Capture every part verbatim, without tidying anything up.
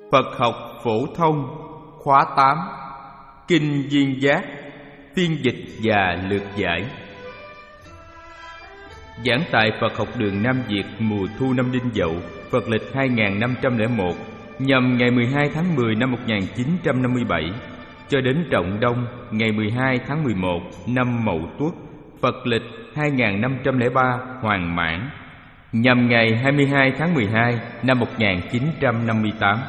Phật học phổ thông khóa tám, Kinh Duyên Giác, phiên dịch và lược giải. Giảng tại Phật học đường Nam Việt mùa thu năm Đinh Dậu, Phật lịch hai nghìn năm trăm lẻ một, nhằm ngày mười hai tháng mười năm một nghìn chín trăm năm mươi bảy, cho đến Trọng Đông ngày mười hai tháng mười một năm Mậu Tuất, Phật lịch hai nghìn năm trăm lẻ ba Hoàng Mãn, nhằm ngày hai mươi hai tháng mười hai năm một nghìn chín trăm năm mươi tám.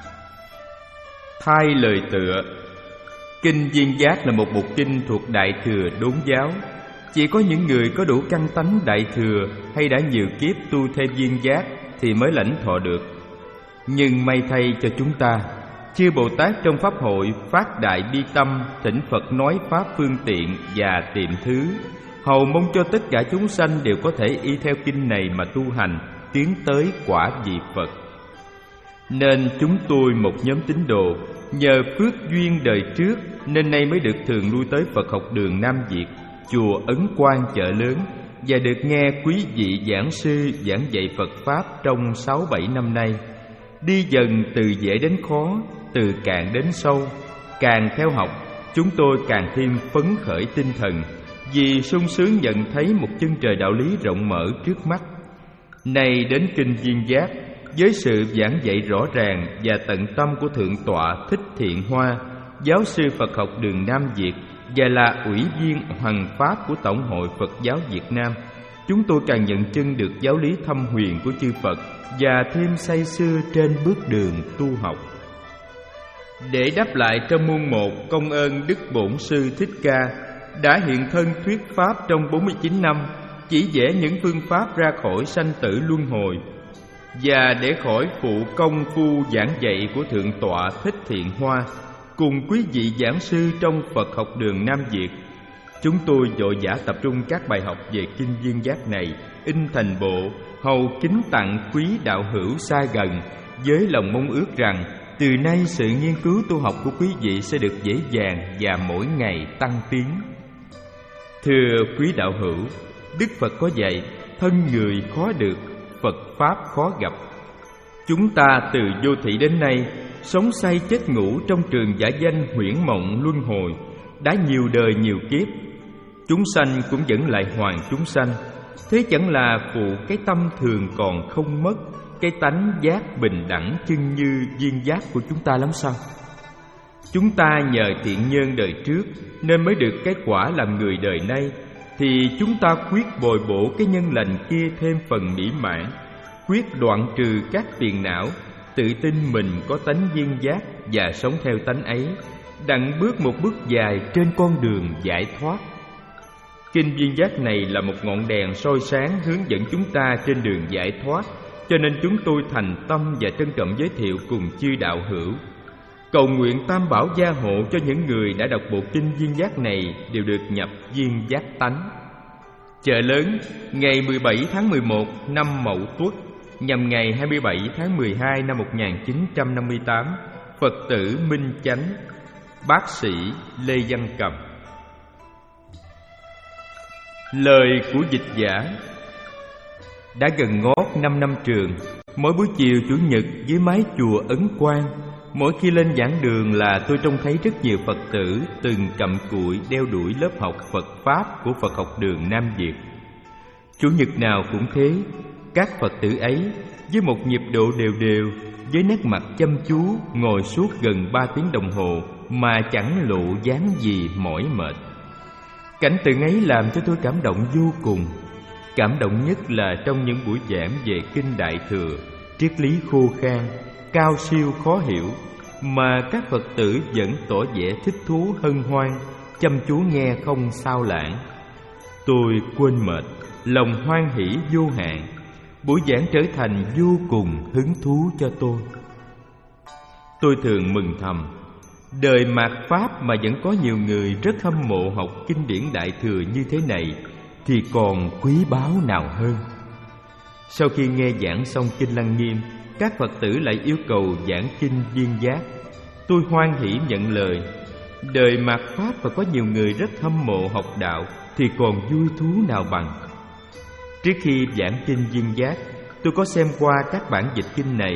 Thay lời tựa, Kinh Duyên Giác là một bộ kinh thuộc Đại Thừa Đốn giáo. Chỉ có những người có đủ căn tánh Đại Thừa hay đã nhiều kiếp tu theo duyên giác thì mới lãnh thọ được. Nhưng may thay cho chúng ta, chư Bồ Tát trong Pháp hội phát đại bi tâm, thỉnh Phật nói Pháp phương tiện và tiệm thứ, hầu mong cho tất cả chúng sanh đều có thể y theo kinh này mà tu hành, tiến tới quả vị Phật. Nên chúng tôi một nhóm tín đồ, nhờ phước duyên đời trước nên nay mới được thường lui tới Phật học đường Nam Việt, chùa Ấn Quang Chợ Lớn, và được nghe quý vị giảng sư giảng dạy Phật Pháp trong sáu bảy năm nay. Đi dần từ dễ đến khó, từ cạn đến sâu. Càng theo học, chúng tôi càng thêm phấn khởi tinh thần, vì sung sướng nhận thấy một chân trời đạo lý rộng mở trước mắt. Nay đến Kinh Duyên Giác, với sự giảng dạy rõ ràng và tận tâm của Thượng tọa Thích Thiện Hoa, giáo sư Phật học đường Nam Việt và là ủy viên Hoằng Pháp của Tổng hội Phật giáo Việt Nam, chúng tôi càng nhận chân được giáo lý thâm huyền của chư Phật và thêm say sưa trên bước đường tu học. Để đáp lại trong muôn một công ơn Đức Bổn Sư Thích Ca đã hiện thân thuyết Pháp trong bốn mươi chín năm, chỉ vẽ những phương pháp ra khỏi sanh tử luân hồi, và để khỏi phụ công phu giảng dạy của Thượng tọa Thích Thiện Hoa cùng quý vị giảng sư trong Phật học đường Nam Việt, chúng tôi vội vã tập trung các bài học về Kinh Duyên Giác này in thành bộ, hầu kính tặng quý đạo hữu xa gần, với lòng mong ước rằng từ nay sự nghiên cứu tu học của quý vị sẽ được dễ dàng và mỗi ngày tăng tiến. Thưa quý đạo hữu, Đức Phật có dạy thân người khó được, Phật Pháp khó gặp. Chúng ta từ vô thị đến nay, sống say chết ngủ trong trường giả danh huyễn mộng luân hồi, đã nhiều đời nhiều kiếp. Chúng sanh cũng vẫn lại hoàn chúng sanh, thế chẳng là phụ cái tâm thường còn không mất, cái tánh giác bình đẳng chân như duyên giác của chúng ta lắm sao? Chúng ta nhờ thiện nhân đời trước nên mới được kết quả làm người đời nay, thì chúng ta quyết bồi bổ cái nhân lành kia thêm phần mỹ mãn, quyết đoạn trừ các phiền não, tự tin mình có tánh duyên giác và sống theo tánh ấy, đặng bước một bước dài trên con đường giải thoát. Kinh Duyên Giác này là một ngọn đèn soi sáng hướng dẫn chúng ta trên đường giải thoát, cho nên chúng tôi thành tâm và trân trọng giới thiệu cùng chư đạo hữu. Cầu nguyện Tam Bảo gia hộ cho những người đã đọc bộ Kinh Duyên Giác này đều được nhập duyên giác tánh. Chợ Lớn, ngày mười bảy tháng mười một năm Mậu Tuất, nhằm ngày hai mươi bảy tháng mười hai năm một nghìn chín trăm năm mươi tám, Phật tử Minh Chánh, Bác sĩ Lê Văn Cầm. Lời của dịch giả. Đã gần ngót năm năm trường, mỗi buổi chiều Chủ nhật dưới mái chùa Ấn Quang, mỗi khi lên giảng đường là tôi trông thấy rất nhiều Phật tử từng cặm cụi đeo đuổi lớp học Phật Pháp của Phật học đường Nam Việt. Chủ nhật nào cũng thế, các Phật tử ấy với một nhịp độ đều đều, với nét mặt chăm chú ngồi suốt gần ba tiếng đồng hồ mà chẳng lộ dáng gì mỏi mệt. Cảnh tượng ấy làm cho tôi cảm động vô cùng. Cảm động nhất là trong những buổi giảng về Kinh Đại Thừa, triết lý khô khan, cao siêu khó hiểu, mà các Phật tử vẫn tỏ vẻ thích thú hân hoan, chăm chú nghe không sao lãng. Tôi quên mệt, lòng hoan hỷ vô hạn. Buổi giảng trở thành vô cùng hứng thú cho tôi. Tôi thường mừng thầm, đời mạt Pháp mà vẫn có nhiều người rất hâm mộ học kinh điển Đại Thừa như thế này thì còn quý báu nào hơn. Sau khi nghe giảng xong Kinh Lăng Nghiêm, các Phật tử lại yêu cầu giảng Kinh Duyên Giác. Tôi hoan hỷ nhận lời. Đời mạt Pháp và có nhiều người rất hâm mộ học đạo thì còn vui thú nào bằng. Trước khi giảng Kinh Duyên Giác, tôi có xem qua các bản dịch kinh này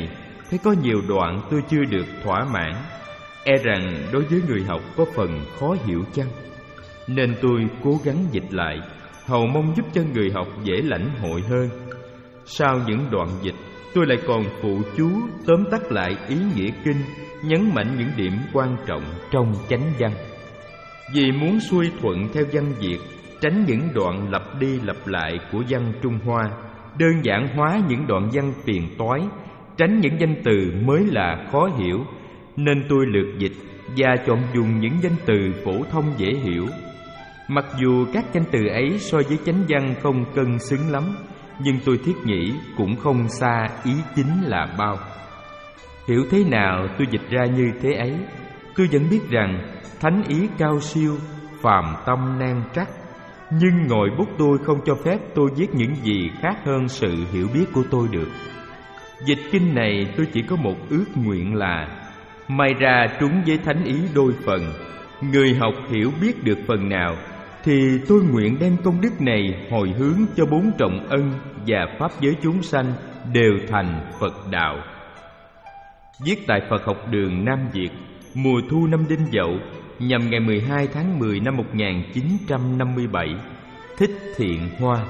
thấy có nhiều đoạn tôi chưa được thỏa mãn. E rằng đối với người học có phần khó hiểu chăng, nên tôi cố gắng dịch lại, hầu mong giúp cho người học dễ lãnh hội hơn. Sau những đoạn dịch, tôi lại còn phụ chú tóm tắt lại ý nghĩa kinh, nhấn mạnh những điểm quan trọng trong chánh văn. Vì muốn xuôi thuận theo văn Việt, tránh những đoạn lặp đi lặp lại của văn Trung Hoa, đơn giản hóa những đoạn văn phiền toái, tránh những danh từ mới là khó hiểu, nên tôi lược dịch và chọn dùng những danh từ phổ thông dễ hiểu. Mặc dù các danh từ ấy so với chánh văn không cân xứng lắm, nhưng tôi thiết nghĩ cũng không xa ý chính là bao. Hiểu thế nào tôi dịch ra như thế ấy. Tôi vẫn biết rằng thánh ý cao siêu, phàm tâm nan trắc, nhưng ngòi bút tôi không cho phép tôi viết những gì khác hơn sự hiểu biết của tôi được. Dịch kinh này tôi chỉ có một ước nguyện là may ra trúng với thánh ý đôi phần. Người học hiểu biết được phần nào thì tôi nguyện đem công đức này hồi hướng cho bốn trọng ân và pháp giới chúng sanh đều thành Phật đạo. Viết tại Phật học đường Nam Việt, mùa thu năm Đinh Dậu, nhằm ngày mười hai tháng mười năm một nghìn chín trăm năm mươi bảy. Thích Thiện Hoa.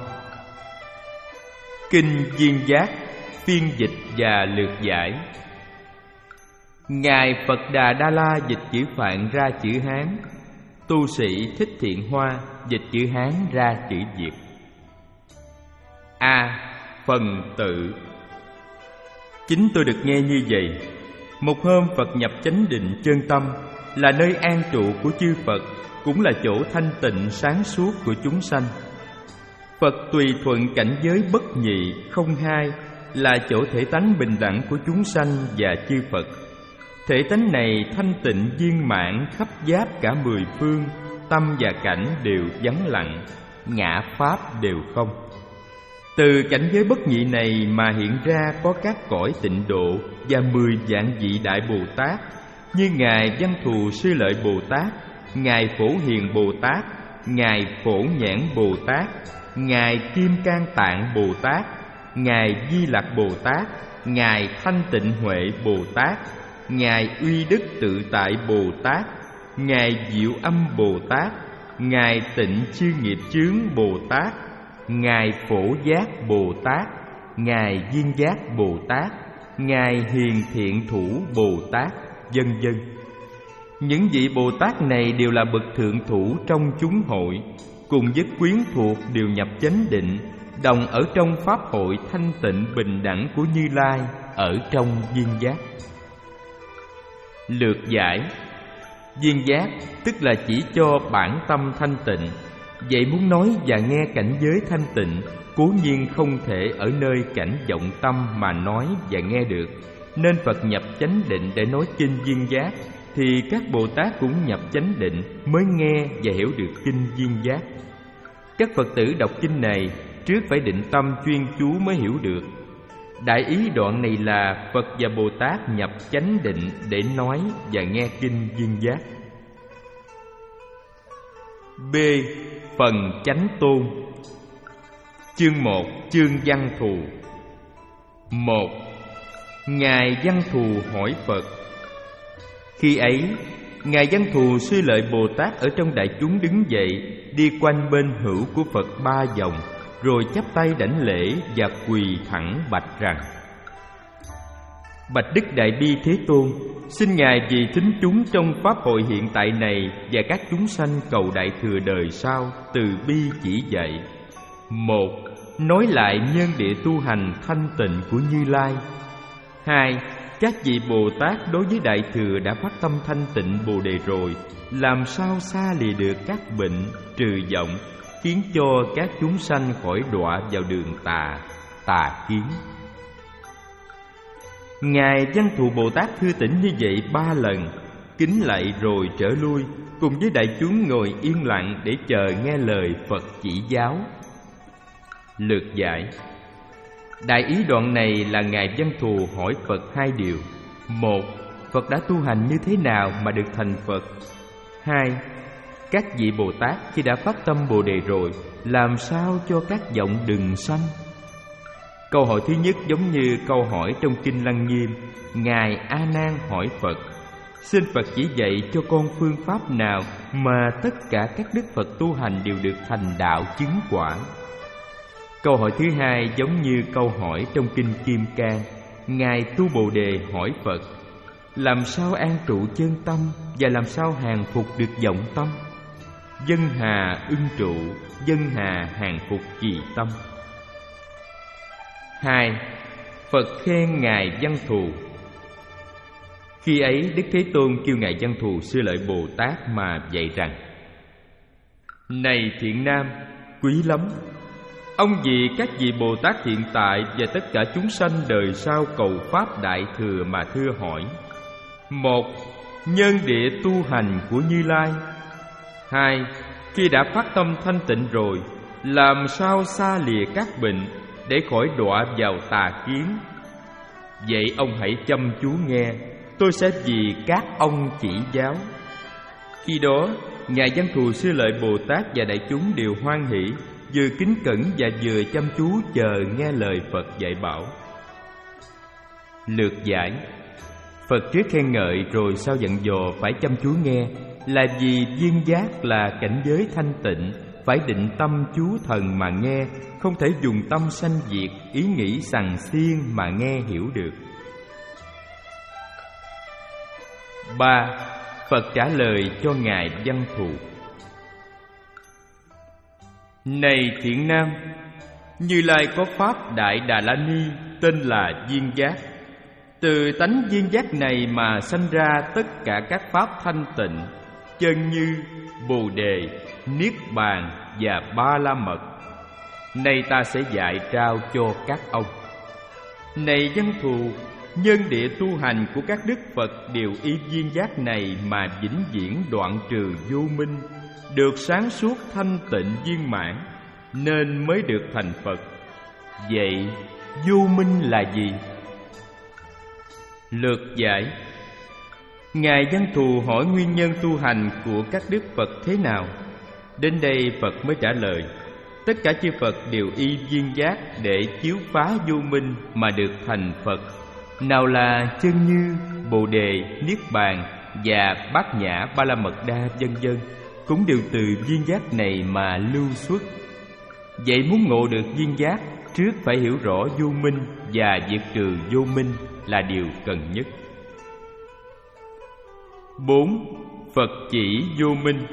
Kinh Viên Giác, phiên dịch và lược giải. Ngài Phật Đà Đa La dịch chữ Phạn ra chữ Hán, tu sĩ Thích Thiện Hoa dịch chữ Hán ra chữ Việt. A. Phần tự. Chính tôi được nghe như vậy. Một hôm Phật nhập chánh định chân tâm, là nơi an trụ của chư Phật, cũng là chỗ thanh tịnh sáng suốt của chúng sanh. Phật tùy thuận cảnh giới bất nhị không hai, là chỗ thể tánh bình đẳng của chúng sanh và chư Phật. Thể tánh này thanh tịnh viên mãn khắp giáp cả mười phương, tâm và cảnh đều vắng lặng, ngã pháp đều không. Từ cảnh giới bất nhị này mà hiện ra có các cõi tịnh độ và mười vạn vị đại Bồ Tát, như Ngài Văn Thù Sư Lợi Bồ Tát, Ngài Phổ Hiền Bồ Tát, Ngài Phổ Nhãn Bồ Tát, Ngài Kim Cang Tạng Bồ Tát, Ngài Di Lặc Bồ Tát, Ngài Thanh Tịnh Huệ Bồ Tát, Ngài Uy Đức Tự Tại Bồ Tát, Ngài Diệu Âm Bồ Tát, Ngài Tịnh Chư Nghiệp Chướng Bồ Tát, Ngài Phổ Giác Bồ Tát, Ngài Viên Giác Bồ Tát, Ngài Hiền Thiện Thủ Bồ Tát, vân vân. Những vị Bồ Tát này đều là bậc thượng thủ trong chúng hội, cùng với quyến thuộc đều nhập chánh định, đồng ở trong pháp hội thanh tịnh bình đẳng của Như Lai ở trong viên giác. Lược giải. Viên giác tức là chỉ cho bản tâm thanh tịnh. Vậy muốn nói và nghe cảnh giới thanh tịnh, cố nhiên không thể ở nơi cảnh vọng tâm mà nói và nghe được, nên Phật nhập chánh định để nói kinh viên giác, thì các Bồ Tát cũng nhập chánh định mới nghe và hiểu được kinh viên giác. Các Phật tử đọc kinh này trước phải định tâm chuyên chú mới hiểu được. Đại ý đoạn này là Phật và Bồ Tát nhập chánh định để nói và nghe kinh viên giác. B. Phần chánh tôn. Chương một. Chương Văn Thù. Một. Ngài Văn Thù hỏi Phật. Khi ấy, Ngài Văn Thù Sư Lợi Bồ Tát ở trong đại chúng đứng dậy, đi quanh bên hữu của Phật ba vòng, rồi chắp tay đảnh lễ và quỳ thẳng bạch rằng: Bạch Đức Đại Bi Thế Tôn, xin Ngài vì thính chúng trong pháp hội hiện tại này và các chúng sanh cầu đại thừa đời sau từ bi chỉ dạy. Một. Nói lại nhân địa tu hành thanh tịnh của Như Lai. Hai. Các vị Bồ Tát đối với đại thừa đã phát tâm thanh tịnh Bồ Đề rồi, làm sao xa lìa được các bệnh, trừ vọng, khiến cho các chúng sanh khỏi đọa vào đường tà, tà kiến. Ngài Văn Thù Bồ Tát thưa tỉnh như vậy ba lần, kính lạy rồi trở lui, cùng với đại chúng ngồi yên lặng để chờ nghe lời Phật chỉ giáo. Lược giải. Đại ý đoạn này là Ngài Văn Thù hỏi Phật hai điều. Một. Phật đã tu hành như thế nào mà được thành Phật? Hai. Các vị Bồ Tát khi đã phát tâm Bồ Đề rồi, làm sao cho các vọng đừng sanh? Câu hỏi thứ nhất giống như câu hỏi trong Kinh Lăng Nghiêm. Ngài A Nan hỏi Phật: xin Phật chỉ dạy cho con phương pháp nào mà tất cả các đức Phật tu hành đều được thành đạo chứng quả. Câu hỏi thứ hai giống như câu hỏi trong Kinh Kim Cang. Ngài Tu Bồ Đề hỏi Phật: làm sao an trụ chân tâm và làm sao hàng phục được vọng tâm? Dân hà ưng trụ, dân hà hàng phục trì tâm. Hai. Phật khen Ngài Văn Thù. Khi ấy Đức Thế Tôn kêu Ngài Văn Thù Sư Lợi Bồ Tát mà dạy rằng: này thiện nam, quý lắm, ông vì các vị Bồ Tát hiện tại và tất cả chúng sanh đời sau cầu pháp đại thừa mà thưa hỏi. Một. Nhân địa tu hành của Như Lai. Hai. Khi đã phát tâm thanh tịnh rồi, làm sao xa lìa các bệnh để khỏi đọa vào tà kiến? Vậy ông hãy chăm chú nghe, tôi sẽ vì các ông chỉ giáo. Khi đó Ngài Văn Thù Sư Lợi Bồ Tát và đại chúng đều hoan hỷ, vừa kính cẩn và vừa chăm chú chờ nghe lời Phật dạy bảo. Lược giải. Phật trước khen ngợi rồi sau dặn dò phải chăm chú nghe, là vì viên giác là cảnh giới thanh tịnh, phải định tâm chú thần mà nghe, không thể dùng tâm sanh diệt, ý nghĩ sằng xiên mà nghe hiểu được. Ba. Phật trả lời cho Ngài Văn Thù. Này thiện nam, Như Lai có pháp Đại Đà La Ni tên là viên giác. Từ tánh viên giác này mà sanh ra tất cả các pháp thanh tịnh, chân như, Bồ Đề, Niết Bàn và Ba La Mật. Nay ta sẽ dạy trao cho các ông. Này Văn Thù, nhân địa tu hành của các đức Phật đều y viên giác này mà vĩnh viễn đoạn trừ vô minh, được sáng suốt thanh tịnh viên mãn, nên mới được thành Phật. Vậy vô minh là gì? Lược giải. Ngài Văn Thù hỏi nguyên nhân tu hành của các đức Phật thế nào. Đến đây Phật mới trả lời: tất cả chư Phật đều y viên giác để chiếu phá vô minh mà được thành Phật. Nào là chân như, Bồ Đề, Niết Bàn và Bát Nhã Ba La Mật Đa vân vân, cũng đều từ viên giác này mà lưu xuất. Vậy muốn ngộ được viên giác, trước phải hiểu rõ vô minh và diệt trừ vô minh là điều cần nhất. Bốn. Phật chỉ vô minh.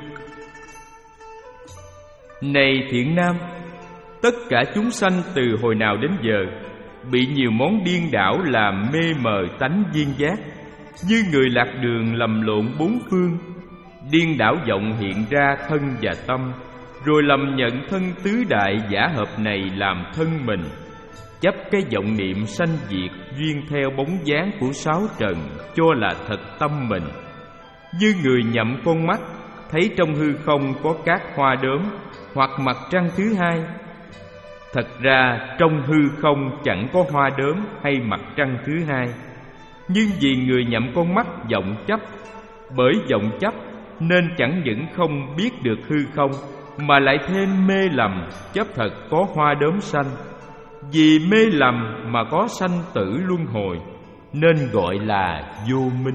Này thiện nam, tất cả chúng sanh từ hồi nào đến giờ bị nhiều món điên đảo làm mê mờ tánh viên giác, như người lạc đường lầm lộn bốn phương. Điên đảo vọng hiện ra thân và tâm, rồi lầm nhận thân tứ đại giả hợp này làm thân mình, chấp cái vọng niệm sanh diệt duyên theo bóng dáng của sáu trần cho là thật tâm mình. Như người nhậm con mắt, thấy trong hư không có các hoa đốm hoặc mặt trăng thứ hai. Thật ra trong hư không chẳng có hoa đốm hay mặt trăng thứ hai, nhưng vì người nhậm con mắt vọng chấp, bởi vọng chấp nên chẳng những không biết được hư không, mà lại thêm mê lầm chấp thật có hoa đốm sanh. Vì mê lầm mà có sanh tử luân hồi, nên gọi là vô minh.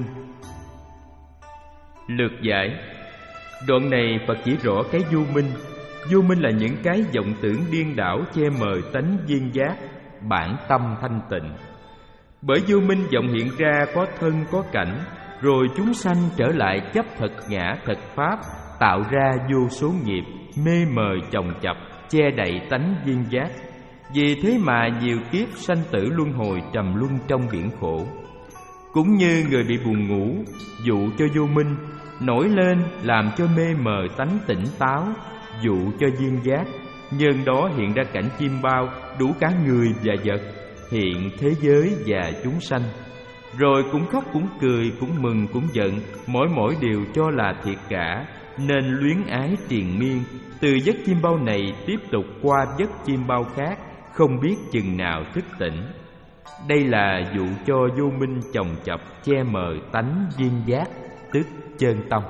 Lược giải. Đoạn này Phật chỉ rõ cái vô minh. Vô minh là những cái vọng tưởng điên đảo che mờ tánh viên giác, bản tâm thanh tịnh. Bởi vô minh vọng hiện ra có thân có cảnh, rồi chúng sanh trở lại chấp thật ngã thật pháp, tạo ra vô số nghiệp, mê mờ chồng chập, che đậy tánh viên giác. Vì thế mà nhiều kiếp sanh tử luân hồi trầm luân trong biển khổ. Cũng như người bị buồn ngủ, dụ cho vô minh nổi lên làm cho mê mờ tánh tỉnh táo, dụ cho viên giác, nhân đó hiện ra cảnh chim bao, đủ cả người và vật, hiện thế giới và chúng sanh. Rồi cũng khóc cũng cười, cũng mừng cũng giận, mỗi mỗi đều cho là thiệt cả, nên luyến ái triền miên, từ giấc chim bao này tiếp tục qua giấc chim bao khác, không biết chừng nào thức tỉnh. Đây là dụ cho vô minh chồng chập che mờ tánh viên giác, tức chân tâm.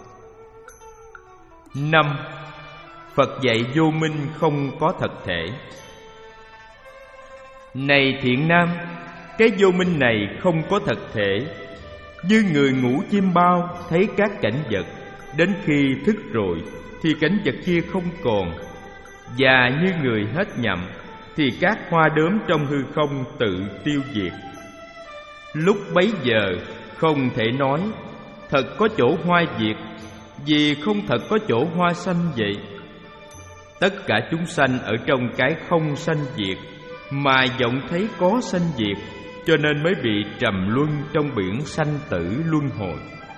Năm. Phật dạy vô minh không có thật thể. Này thiện nam, cái vô minh này không có thật thể. Như người ngủ chim bao thấy các cảnh vật, đến khi thức rồi thì cảnh vật kia không còn. Và như người hết nhậm thì các hoa đốm trong hư không tự tiêu diệt. Lúc bấy giờ không thể nói thật có chỗ hoa diệt, vì không thật có chỗ hoa sanh vậy. Tất cả chúng sanh ở trong cái không sanh diệt, mà vọng thấy có sanh diệt, cho nên mới bị trầm luân trong biển sanh tử luân hồi.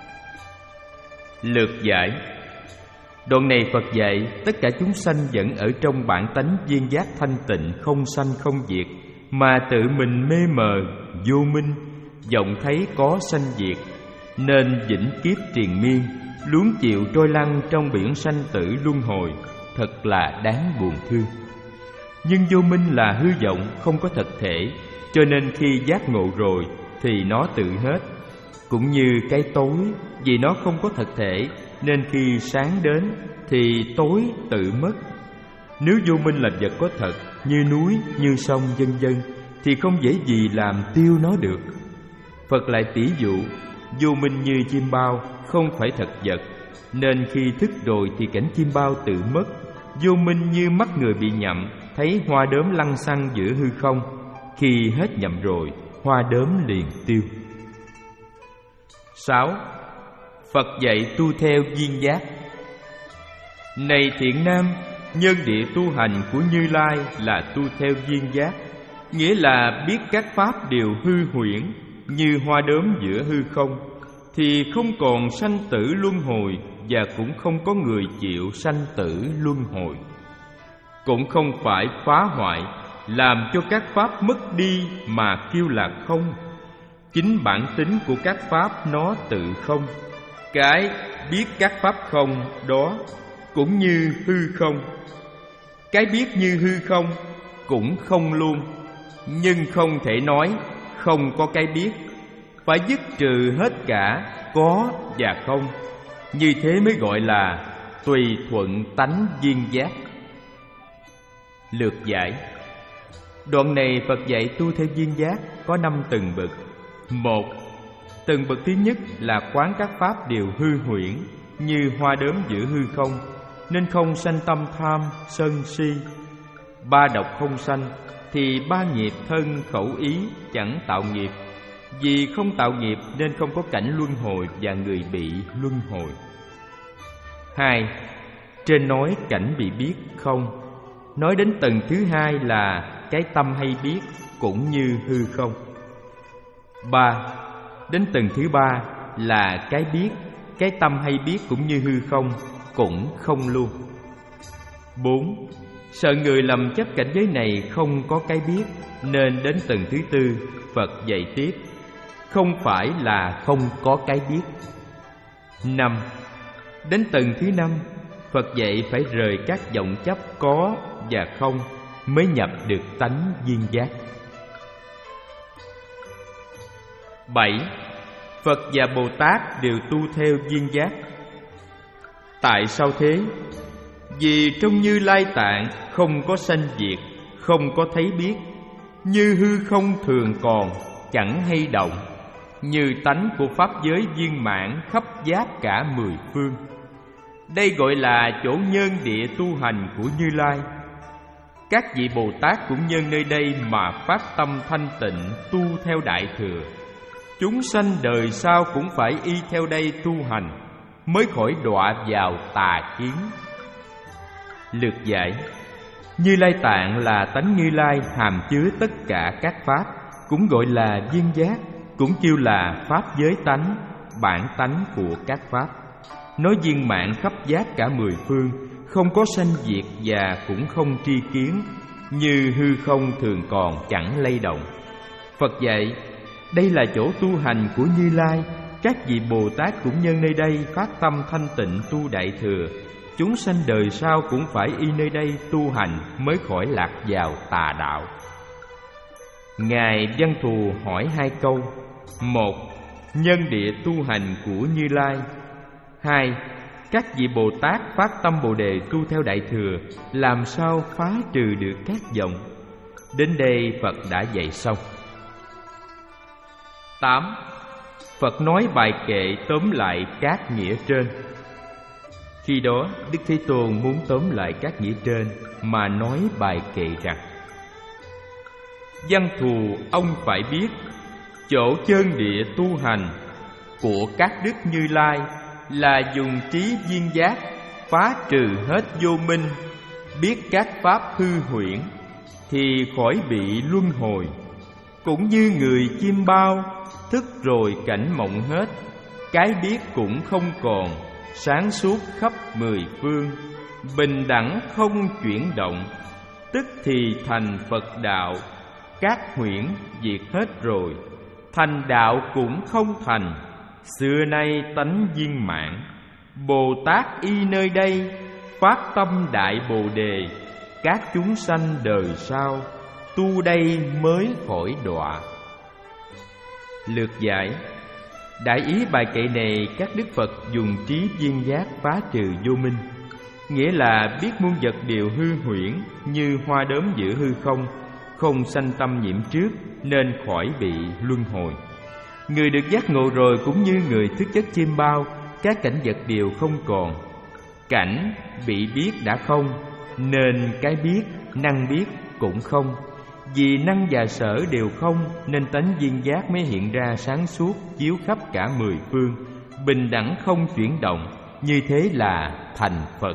Lược giải. Đoạn này Phật dạy tất cả chúng sanh vẫn ở trong bản tánh viên giác thanh tịnh không sanh không diệt, mà tự mình mê mờ, vô minh, vọng thấy có sanh diệt, nên vĩnh kiếp triền miên, luống chịu trôi lăn trong biển sanh tử luân hồi, thật là đáng buồn thương. Nhưng vô minh là hư vọng, không có thật thể, cho nên khi giác ngộ rồi thì nó tự hết. Cũng như cái tối, vì nó không có thật thể, nên khi sáng đến thì tối tự mất. Nếu vô minh là vật có thật, như núi, như sông, vân vân, thì không dễ gì làm tiêu nó được. Phật lại tỉ dụ, vô minh như chim bao, không phải thật vật, nên khi thức rồi thì cảnh chim bao tự mất. Vô minh như mắt người bị nhậm, thấy hoa đốm lăng xăng giữa hư không, khi hết nhậm rồi, hoa đốm liền tiêu. Sáu. Phật dạy tu theo duyên giác. Này thiện nam, nhân địa tu hành của Như Lai là tu theo duyên giác, nghĩa là biết các pháp đều hư huyễn, như hoa đốm giữa hư không, thì không còn sanh tử luân hồi, và cũng không có người chịu sanh tử luân hồi. Cũng không phải phá hoại, làm cho các pháp mất đi mà kêu là không. Chính bản tính của các pháp nó tự không. Cái biết các pháp không đó cũng như hư không. Cái biết như hư không cũng không luôn. Nhưng không thể nói không có cái biết, phải dứt trừ hết cả có và không. Như thế mới gọi là tùy thuận tánh duyên giác. Lược giải. Đoạn này Phật dạy tu theo duyên giác có năm tầng bậc. Một. Tầng bậc thứ nhất là quán các pháp đều hư huyễn, như hoa đốm giữa hư không, nên không sanh tâm tham, sân, si. Ba độc không sanh, thì ba nghiệp thân, khẩu, ý chẳng tạo nghiệp. Vì không tạo nghiệp nên không có cảnh luân hồi và người bị luân hồi. Hai. Trên nói cảnh bị biết không. Nói đến tầng thứ hai là cái tâm hay biết cũng như hư không. Ba. Đến tầng thứ ba là cái biết, cái tâm hay biết cũng như hư không, cũng không luôn. Bốn. Sợ người lầm chấp cảnh giới này không có cái biết, nên đến tầng thứ tư Phật dạy tiếp, không phải là không có cái biết. Năm. Đến tầng thứ năm Phật dạy phải rời các vọng chấp có và không, mới nhập được tánh duyên giác. Bảy. Phật và Bồ Tát đều tu theo duyên giác. Tại sao thế? Vì trong Như Lai Tạng không có sanh diệt, không có thấy biết, như hư không thường còn, chẳng hay động, như tánh của pháp giới viên mãn khắp giác cả mười phương. Đây gọi là chỗ nhân địa tu hành của Như Lai. Các vị Bồ Tát cũng nhân nơi đây mà phát tâm thanh tịnh tu theo Đại Thừa. Chúng sanh đời sau cũng phải y theo đây tu hành, mới khỏi đọa vào tà kiến. Lược giải. Như Lai Tạng là tánh Như Lai hàm chứa tất cả các pháp, cũng gọi là duyên giác, cũng kêu là pháp giới tánh, bản tánh của các pháp. Nói viên mãn khắp giác cả mười phương, không có sanh diệt và cũng không tri kiến, như hư không thường còn chẳng lay động. Phật dạy đây là chỗ tu hành của Như Lai. Các vị Bồ Tát cũng nhân nơi đây phát tâm thanh tịnh tu Đại Thừa. Chúng sanh đời sau cũng phải y nơi đây tu hành, mới khỏi lạc vào tà đạo. Ngài Văn Thù hỏi hai câu. Một. Nhân địa tu hành của Như Lai. Hai. Các vị Bồ Tát phát tâm Bồ Đề tu theo Đại Thừa, làm sao phá trừ được các vọng? Đến đây Phật đã dạy xong. Tám. Phật nói bài kệ tóm lại các nghĩa trên. Khi đó Đức Thế Tôn muốn tóm lại các nghĩa trên mà nói bài kệ rằng: Văn thù ông phải biết, chỗ chân địa tu hành của các đức Như Lai là dùng trí viên giác phá trừ hết vô minh, biết các pháp hư huyễn thì khỏi bị luân hồi. Cũng như người chim bao, thức rồi cảnh mộng hết, cái biết cũng không còn, sáng suốt khắp mười phương, bình đẳng không chuyển động, tức thì thành Phật đạo. Các huyễn diệt hết rồi, thành đạo cũng không thành, xưa nay tánh viên mãn. Bồ Tát y nơi đây, phát tâm đại Bồ Đề, các chúng sanh đời sau, tu đây mới khỏi đọa. Lược giải. Đại ý bài kệ này, các đức Phật dùng trí viên giác phá trừ vô minh, nghĩa là biết muôn vật đều hư huyễn như hoa đốm giữa hư không, không sanh tâm nhiễm trước nên khỏi bị luân hồi. Người được giác ngộ rồi cũng như người thức giấc chim bao, các cảnh vật đều không còn, cảnh bị biết đã không, nên cái biết, năng biết cũng không. Vì năng và sở đều không nên tánh viên giác mới hiện ra sáng suốt, chiếu khắp cả mười phương, bình đẳng không chuyển động, như thế là thành Phật.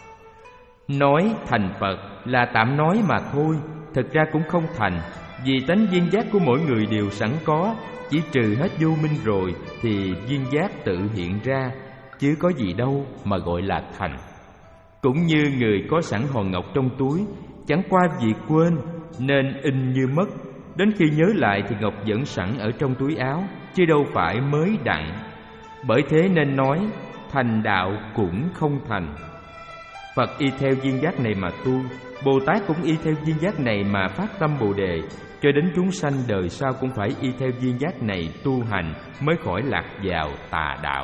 Nói thành Phật là tạm nói mà thôi, thực ra cũng không thành, vì tánh viên giác của mỗi người đều sẵn có, chỉ trừ hết vô minh rồi thì viên giác tự hiện ra, chứ có gì đâu mà gọi là thành. Cũng như người có sẵn hòn ngọc trong túi, chẳng qua vì quên nên in như mất, đến khi nhớ lại thì ngọc vẫn sẵn ở trong túi áo, chứ đâu phải mới đặng. Bởi thế nên nói thành đạo cũng không thành. Phật y theo viên giác này mà tu, Bồ Tát cũng y theo viên giác này mà phát tâm Bồ Đề, cho đến chúng sanh đời sau cũng phải y theo viên giác này tu hành mới khỏi lạc vào tà đạo.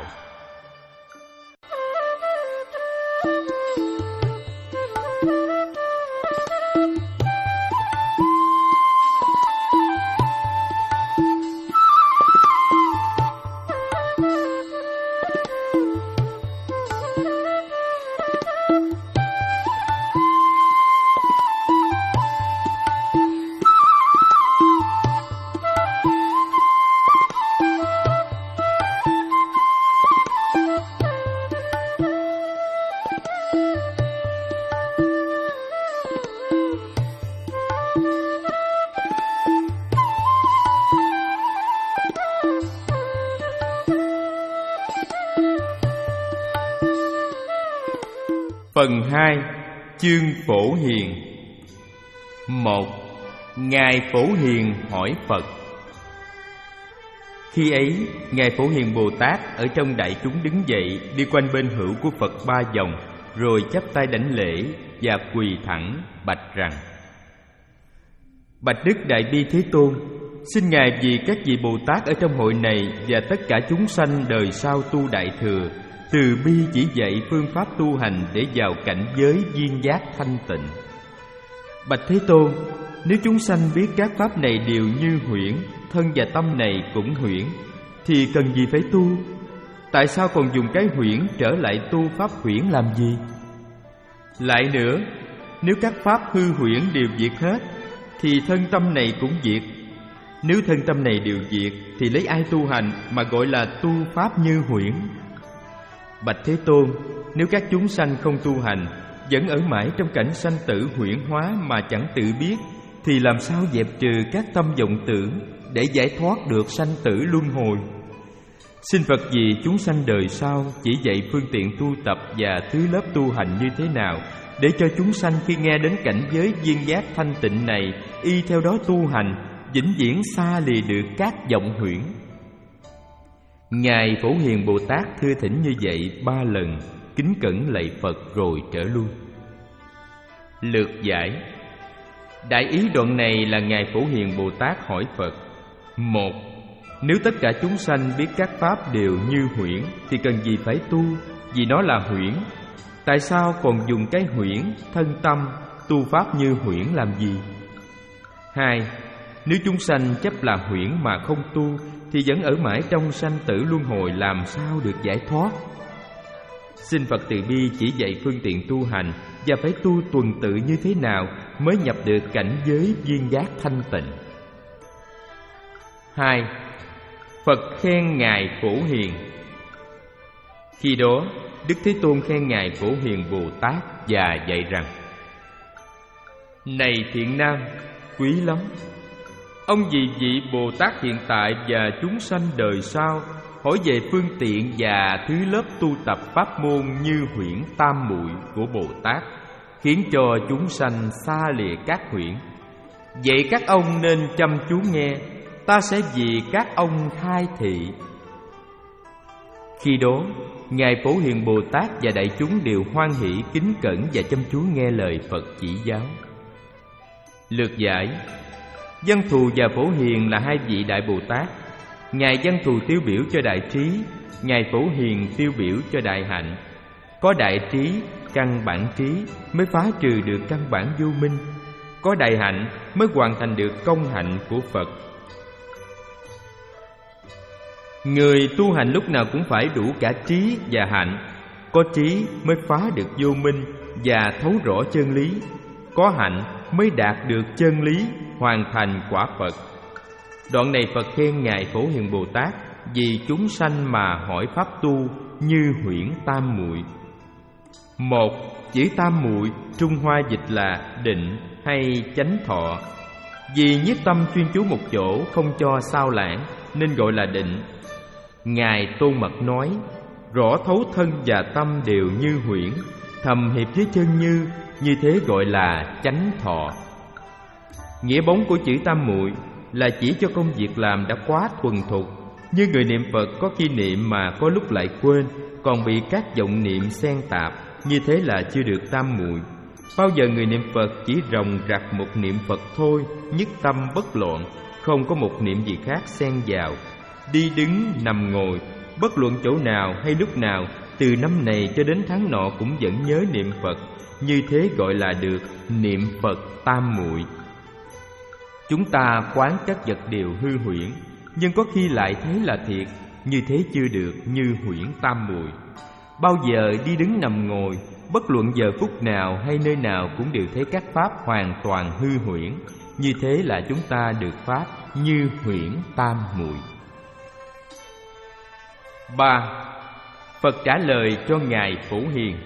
Phần hai. Chương Phổ Hiền. Một. Ngài Phổ Hiền hỏi Phật. Khi ấy, Ngài Phổ Hiền Bồ Tát ở trong đại chúng đứng dậy, đi quanh bên hữu của Phật ba vòng, rồi chắp tay đảnh lễ và quỳ thẳng bạch rằng: Bạch Đức Đại Bi Thế Tôn, xin Ngài vì các vị Bồ Tát ở trong hội này và tất cả chúng sanh đời sau tu Đại Thừa, từ bi chỉ dạy phương pháp tu hành để vào cảnh giới viên giác thanh tịnh. Bạch Thế Tôn, nếu chúng sanh biết các pháp này đều như huyễn, thân và tâm này cũng huyễn, thì cần gì phải tu? Tại sao còn dùng cái huyễn trở lại tu pháp huyễn làm gì? Lại nữa, nếu các pháp hư huyễn đều diệt hết, thì thân tâm này cũng diệt. Nếu thân tâm này đều diệt, thì lấy ai tu hành mà gọi là tu pháp như huyễn? Bạch Thế Tôn, nếu các chúng sanh không tu hành, vẫn ở mãi trong cảnh sanh tử huyễn hóa mà chẳng tự biết, thì làm sao dẹp trừ các tâm vọng tưởng để giải thoát được sanh tử luân hồi? Xin Phật vì chúng sanh đời sau chỉ dạy phương tiện tu tập và thứ lớp tu hành như thế nào, để cho chúng sanh khi nghe đến cảnh giới viên giác thanh tịnh này, y theo đó tu hành, vĩnh viễn xa lìa được các vọng huyễn. Ngài Phổ Hiền Bồ Tát thưa thỉnh như vậy ba lần, kính cẩn lạy Phật rồi trở lui. Lược giải. Đại ý đoạn này là Ngài Phổ Hiền Bồ Tát hỏi Phật: Một. Nếu tất cả chúng sanh biết các pháp đều như huyễn, thì cần gì phải tu, vì nó là huyễn. Tại sao còn dùng cái huyễn, thân tâm, tu pháp như huyễn làm gì? Hai, nếu chúng sanh chấp là huyễn mà không tu thì vẫn ở mãi trong sanh tử luân hồi, làm sao được giải thoát? Xin Phật từ bi chỉ dạy phương tiện tu hành và phải tu tuần tự như thế nào mới nhập được cảnh giới duyên giác thanh tịnh. Hai, Phật khen Ngài Phổ Hiền. Khi đó, Đức Thế Tôn khen Ngài Phổ Hiền Bồ Tát và dạy rằng: Này thiện nam, quý lắm, ông vì vị Bồ Tát hiện tại và chúng sanh đời sau hỏi về phương tiện và thứ lớp tu tập pháp môn như huyễn tam muội của Bồ Tát, khiến cho chúng sanh xa lìa các huyễn. Vậy các ông nên chăm chú nghe, ta sẽ vì các ông khai thị. Khi đó, Ngài Phổ Hiền Bồ Tát và đại chúng đều hoan hỷ, kính cẩn và chăm chú nghe lời Phật chỉ giáo. Lược giải: Văn Thù và Phổ Hiền là hai vị Đại Bồ Tát. Ngài Văn Thù tiêu biểu cho đại trí, Ngài Phổ Hiền tiêu biểu cho đại hạnh. Có đại trí, căn bản trí mới phá trừ được căn bản vô minh. Có đại hạnh mới hoàn thành được công hạnh của Phật. Người tu hành lúc nào cũng phải đủ cả trí và hạnh. Có trí mới phá được vô minh và thấu rõ chân lý. Có hạnh mới đạt được chân lý, hoàn thành quả Phật. Đoạn này Phật khen Ngài Phổ Hiền Bồ Tát vì chúng sanh mà hỏi pháp tu như huyễn tam muội. Một, chữ tam muội Trung Hoa dịch là định hay chánh thọ. Vì nhiếp tâm chuyên chú một chỗ, không cho sao lãng, nên gọi là định. Ngài Tôn Mật nói: rõ thấu thân và tâm đều như huyễn, thầm hiệp với chân như, như thế gọi là chánh thọ. Nghĩa bóng của chữ tam muội là chỉ cho công việc làm đã quá thuần thục, như người niệm Phật có khi niệm mà có lúc lại quên, còn bị các vọng niệm xen tạp, như thế là chưa được tam muội. Bao giờ người niệm Phật chỉ ròng rặt một niệm Phật thôi, nhất tâm bất loạn, không có một niệm gì khác xen vào. Đi đứng nằm ngồi, bất luận chỗ nào hay lúc nào, từ năm này cho đến tháng nọ cũng vẫn nhớ niệm Phật, như thế gọi là được niệm Phật tam muội. Chúng ta quán các vật đều hư huyễn, nhưng có khi lại thấy là thiệt, như thế chưa được như huyễn tam muội. Bao giờ đi đứng nằm ngồi, bất luận giờ phút nào hay nơi nào cũng đều thấy các pháp hoàn toàn hư huyễn, như thế là chúng ta được pháp như huyễn tam muội. Ba. Phật trả lời cho Ngài Phổ Hiền: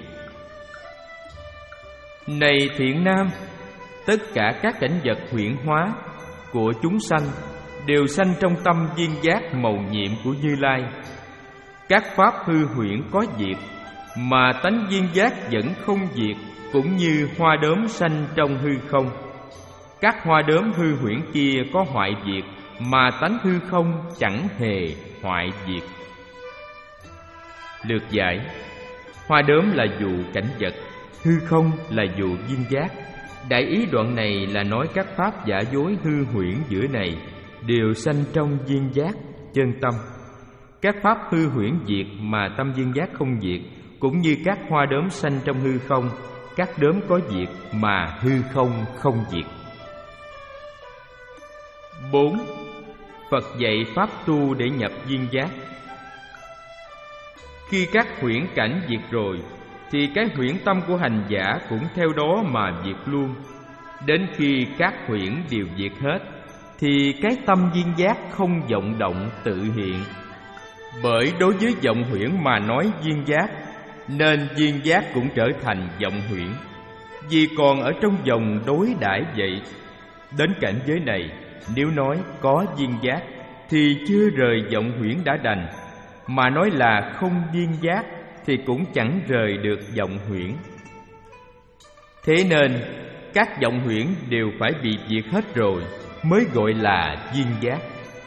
Này thiện nam, tất cả các cảnh vật huyễn hóa của chúng sanh đều sanh trong tâm viên giác mầu nhiệm của Như Lai. Các pháp hư huyễn có diệt, mà tánh viên giác vẫn không diệt, cũng như hoa đốm sanh trong hư không. Các hoa đốm hư huyễn kia có hoại diệt, mà tánh hư không chẳng hề hoại diệt. Lược giải: hoa đốm là dụ cảnh vật, hư không là dụ viên giác. Đại ý đoạn này là nói các pháp giả dối hư huyễn giữa này đều sanh trong viên giác chân tâm. Các pháp hư huyễn diệt mà tâm viên giác không diệt, cũng như các hoa đốm sanh trong hư không, các đốm có diệt mà hư không không diệt. Bốn. Phật dạy pháp tu để nhập viên giác. Khi các huyễn cảnh diệt rồi, thì cái huyễn tâm của hành giả cũng theo đó mà diệt luôn. Đến khi các huyễn đều diệt hết, thì cái tâm viên giác không vọng động tự hiện. Bởi đối với vọng huyễn mà nói viên giác, nên viên giác cũng trở thành vọng huyễn, vì còn ở trong vòng đối đãi vậy. Đến cảnh giới này, nếu nói có viên giác thì chưa rời vọng huyễn đã đành, mà nói là không viên giác thì cũng chẳng rời được vọng huyễn. Thế nên các vọng huyễn đều phải bị diệt hết rồi mới gọi là viên giác.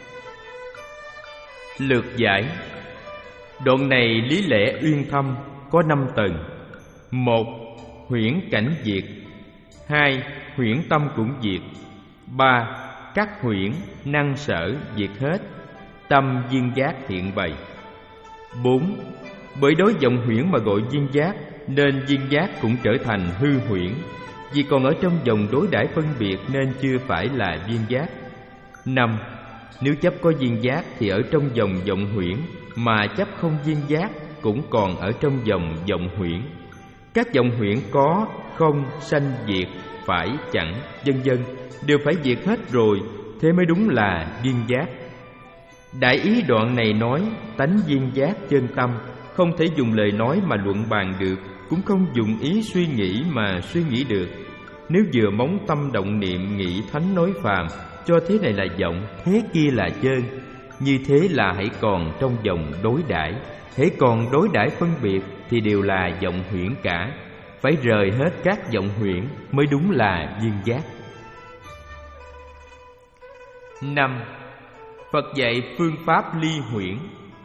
Lược giải: đoạn này lý lẽ uyên thâm, có năm tầng. Một. Huyễn cảnh diệt. Hai. Huyễn tâm cũng diệt. Ba. Các huyễn năng sở diệt hết, tâm viên giác hiện bày. Bốn. Bởi đối vọng huyễn mà gọi viên giác, nên viên giác cũng trở thành hư huyễn, vì còn ở trong vòng đối đãi phân biệt nên chưa phải là duyên giác. Năm. Nếu chấp có duyên giác thì ở trong vòng vọng huyễn, mà chấp không duyên giác cũng còn ở trong vòng vọng huyễn. Các vọng huyễn có, không, sanh, diệt, phải, chẳng, vân vân đều phải diệt hết rồi, thế mới đúng là duyên giác. Đại ý đoạn này nói tánh duyên giác chân tâm, không thể dùng lời nói mà luận bàn được, cũng không dùng ý suy nghĩ mà suy nghĩ được. Nếu vừa móng tâm động niệm nghĩ thánh nói phàm, cho thế này là vọng, thế kia là chân, như thế là hãy còn trong vòng đối đãi. Hễ còn đối đãi phân biệt thì đều là vọng huyễn cả, phải rời hết các vọng huyễn mới đúng là duyên giác. Năm. Phật dạy phương pháp ly huyễn.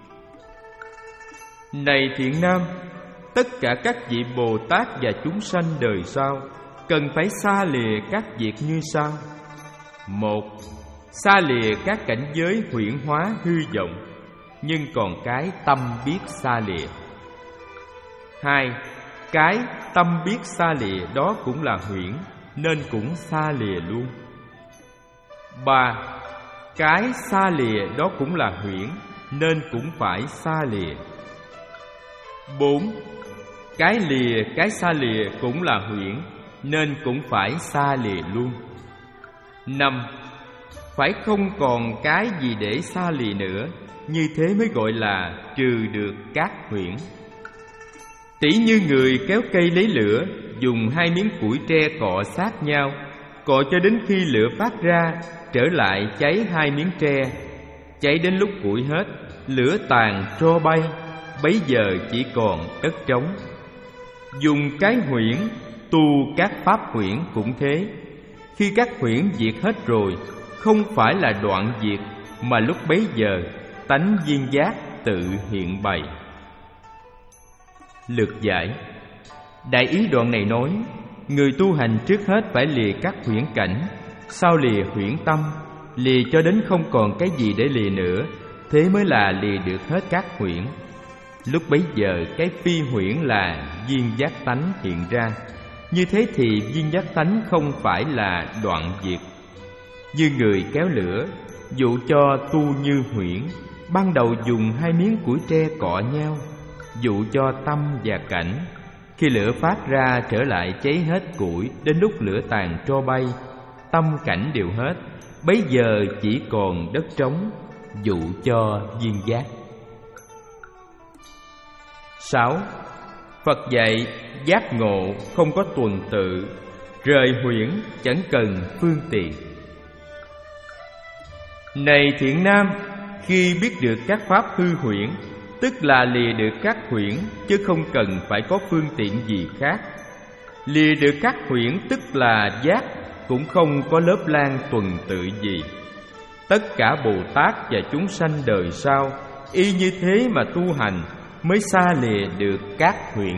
Này thiện nam, tất cả các vị Bồ Tát và chúng sanh đời sau cần phải xa lìa các việc như sau. Một. Xa lìa các cảnh giới huyễn hóa hư vọng, nhưng còn cái tâm biết xa lìa. Hai. Cái tâm biết xa lìa đó cũng là huyễn, nên cũng xa lìa luôn. Ba. Cái xa lìa đó cũng là huyễn, nên cũng phải xa lìa. Bốn. Cái lìa cái xa lìa cũng là huyễn, nên cũng phải xa lìa luôn. Năm. Phải không còn cái gì để xa lìa nữa, như thế mới gọi là trừ được các huyễn. Tỉ như người kéo cây lấy lửa, dùng hai miếng củi tre cọ sát nhau, cọ cho đến khi lửa phát ra, trở lại cháy hai miếng tre. Cháy đến lúc củi hết, lửa tàn tro bay, bấy giờ chỉ còn đất trống. Dùng cái huyễn tu các pháp huyễn cũng thế. Khi các huyễn diệt hết rồi, không phải là đoạn diệt, mà lúc bấy giờ tánh duyên giác tự hiện bày. Lược giải. Đại ý đoạn này nói, người tu hành trước hết phải lìa các huyễn cảnh, sau lìa huyễn tâm, lìa cho đến không còn cái gì để lìa nữa, thế mới là lìa được hết các huyễn. Lúc bấy giờ cái phi huyễn là duyên giác tánh hiện ra. Như thế thì duyên giác tánh không phải là đoạn diệt. Như người kéo lửa, dụ cho tu như huyễn, ban đầu dùng hai miếng củi tre cọ nhau, dụ cho tâm và cảnh. Khi lửa phát ra trở lại cháy hết củi, đến lúc lửa tàn tro bay, tâm cảnh đều hết, bấy giờ chỉ còn đất trống, dụ cho duyên giác. Sáu. Phật dạy giác ngộ không có tuần tự, rời huyễn chẳng cần phương tiện. Này thiện nam, khi biết được các pháp hư huyễn, tức là lìa được các huyễn, chứ không cần phải có phương tiện gì khác. Lìa được các huyễn tức là giác, cũng không có lớp lan tuần tự gì. Tất cả Bồ Tát và chúng sanh đời sau y như thế mà tu hành, mới xa lìa được các huyễn.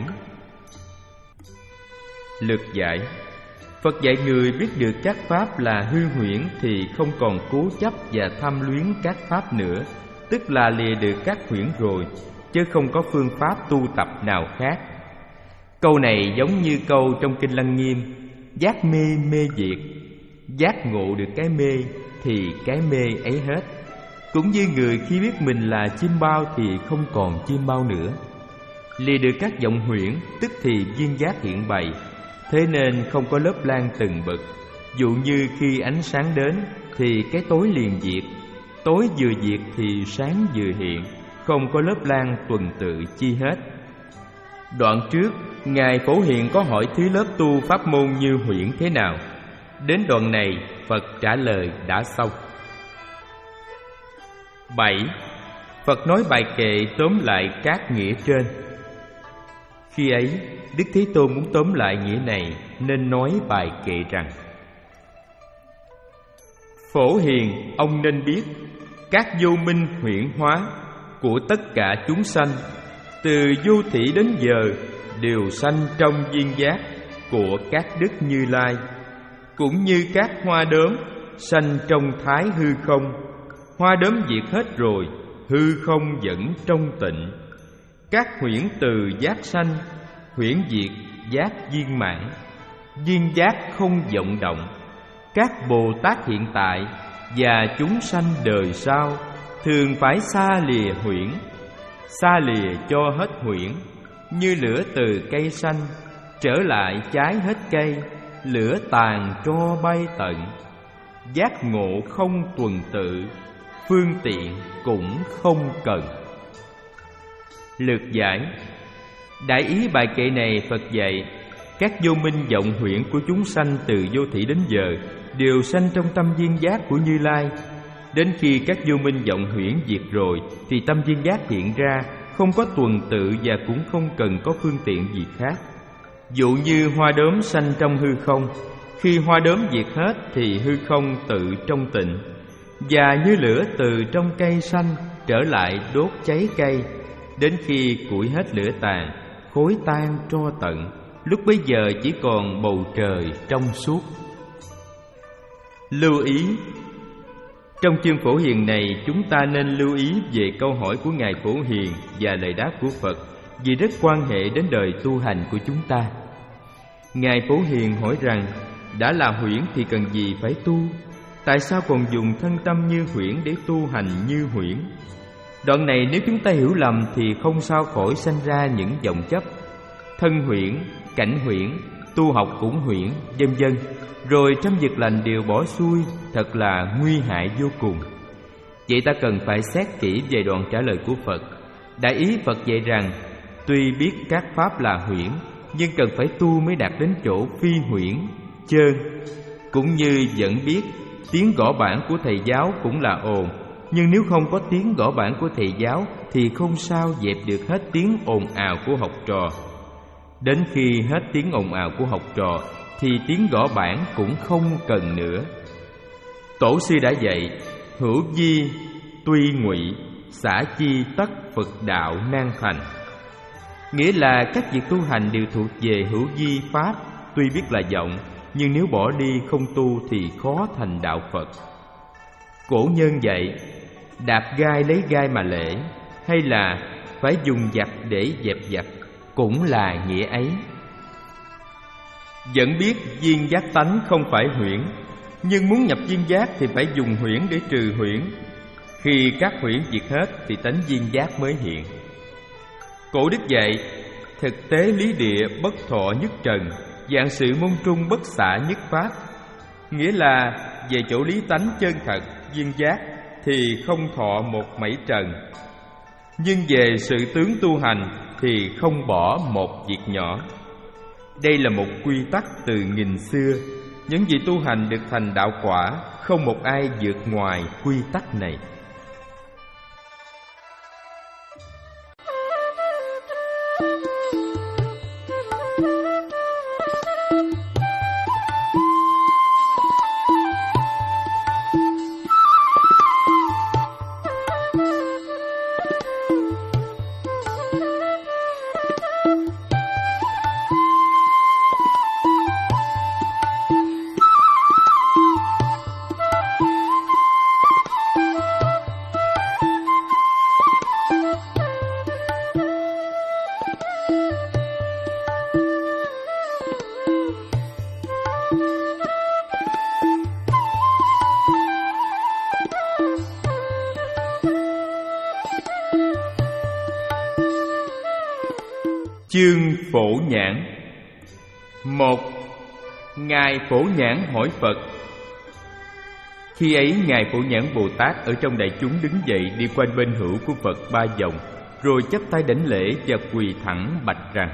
Lược giải. Phật dạy người biết được các pháp là hư huyễn thì không còn cố chấp và tham luyến các pháp nữa, tức là lìa được các huyễn rồi, chứ không có phương pháp tu tập nào khác. Câu này giống như câu trong Kinh Lăng Nghiêm: giác mê mê diệt. Giác ngộ được cái mê thì cái mê ấy hết. Cũng như người khi biết mình là chim bao thì không còn chim bao nữa. Lìa được các vọng huyễn, tức thì duyên giác hiện bày. Thế nên không có lớp lan từng bậc. Dụ như khi ánh sáng đến thì cái tối liền diệt, tối vừa diệt thì sáng vừa hiện, không có lớp lan tuần tự chi hết. Đoạn trước, Ngài Phổ Hiền có hỏi thứ lớp tu pháp môn như huyễn thế nào. Đến đoạn này, Phật trả lời đã xong. Bảy. Phật nói bài kệ tóm lại các nghĩa trên. Khi ấy, Đức Thế Tôn muốn tóm lại nghĩa này nên nói bài kệ rằng: Phổ Hiền, ông nên biết các vô minh huyễn hóa của tất cả chúng sanh, từ vô thỉ đến giờ đều sanh trong duyên giác của các đức Như Lai, cũng như các hoa đốm sanh trong thái hư không. Hoa đốm diệt hết rồi, hư không vẫn trong tịnh. Các huyễn từ giác sanh, huyễn diệt giác viên mãn. duyên giác không vọng động. Các Bồ Tát hiện tại và chúng sanh đời sau thường phải xa lìa huyễn, xa lìa cho hết huyễn. Như lửa từ cây xanh trở lại cháy hết cây, lửa tàn tro bay tận. Giác ngộ không tuần tự, phương tiện cũng không cần. Lược giải. Đại ý bài kệ này Phật dạy các vô minh vọng huyễn của chúng sanh từ vô thủy đến giờ đều sanh trong tâm duyên giác của Như Lai. Đến khi các vô minh vọng huyễn diệt rồi thì tâm duyên giác hiện ra, không có tuần tự và cũng không cần có phương tiện gì khác. Dụ như hoa đốm sanh trong hư không, khi hoa đốm diệt hết thì hư không tự trong tịnh. Và như lửa từ trong cây xanh trở lại đốt cháy cây, đến khi củi hết lửa tàn, khối tan tro tận, lúc bấy giờ chỉ còn bầu trời trong suốt. Lưu ý. Trong chương Phổ Hiền này, chúng ta nên lưu ý về câu hỏi của Ngài Phổ Hiền và lời đáp của Phật, vì rất quan hệ đến đời tu hành của chúng ta. Ngài Phổ Hiền hỏi rằng, đã là huyễn thì cần gì phải tu? Tại sao còn dùng thân tâm như huyễn để tu hành như huyễn? Đoạn này nếu chúng ta hiểu lầm thì không sao khỏi sanh ra những vọng chấp. Thân huyễn, cảnh huyễn, tu học cũng huyễn, vân vân. Rồi trăm việc lành đều bỏ xuôi, thật là nguy hại vô cùng. Vậy ta cần phải xét kỹ về đoạn trả lời của Phật. Đại ý Phật dạy rằng, tuy biết các pháp là huyễn, nhưng cần phải tu mới đạt đến chỗ phi huyễn, chơn. Cũng như vẫn biết tiếng gõ bảng của thầy giáo cũng là ồn, nhưng nếu không có tiếng gõ bảng của thầy giáo thì không sao dẹp được hết tiếng ồn ào của học trò. Đến khi hết tiếng ồn ào của học trò thì tiếng gõ bảng cũng không cần nữa. Tổ sư đã dạy, hữu vi tuy ngụy, xả chi tất Phật đạo nan thành. Nghĩa là các việc tu hành đều thuộc về hữu vi pháp, tuy biết là vọng, nhưng nếu bỏ đi không tu thì khó thành đạo Phật. Cổ nhân dạy, đạp gai lấy gai mà lễ, hay là phải dùng giặc để dẹp giặc, cũng là nghĩa ấy. Vẫn biết duyên giác tánh không phải huyễn, nhưng muốn nhập duyên giác thì phải dùng huyễn để trừ huyễn. Khi các huyễn diệt hết thì tánh duyên giác mới hiện. Cổ đức dạy, thực tế lý địa bất thọ nhất trần, dạng sự môn trung bất xả nhất pháp. Nghĩa là về chỗ lý tánh chân thật, duyên giác thì không thọ một mảy trần, nhưng về sự tướng tu hành thì không bỏ một việc nhỏ. Đây là một quy tắc từ nghìn xưa. Những vị tu hành được thành đạo quả, không một ai vượt ngoài quy tắc này. Chương Phổ Nhãn. Một. Ngài Phổ Nhãn hỏi Phật. Khi ấy Ngài Phổ Nhãn Bồ Tát ở trong đại chúng đứng dậy đi quanh bên hữu của Phật ba vòng, rồi chắp tay đảnh lễ và quỳ thẳng bạch rằng: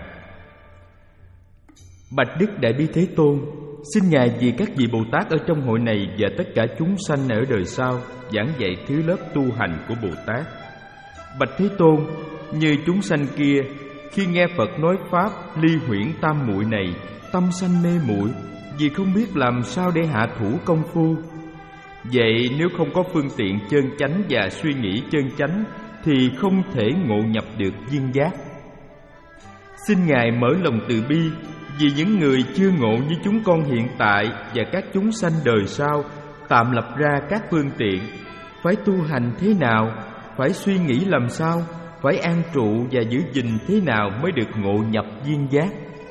Bạch Đức Đại Bi Thế Tôn, xin Ngài vì các vị Bồ Tát ở trong hội này và tất cả chúng sanh ở đời sau giảng dạy thứ lớp tu hành của Bồ Tát. Bạch Thế Tôn, như chúng sanh kia, khi nghe Phật nói pháp ly huyễn tam muội này, tâm sanh mê muội, vì không biết làm sao để hạ thủ công phu. Vậy nếu không có phương tiện chân chánh và suy nghĩ chân chánh thì không thể ngộ nhập được duyên giác. Xin Ngài mở lòng từ bi vì những người chưa ngộ như chúng con hiện tại và các chúng sanh đời sau, tạm lập ra các phương tiện, phải tu hành thế nào, phải suy nghĩ làm sao, phải an trụ và giữ gìn thế nào mới được ngộ nhập duyên giác.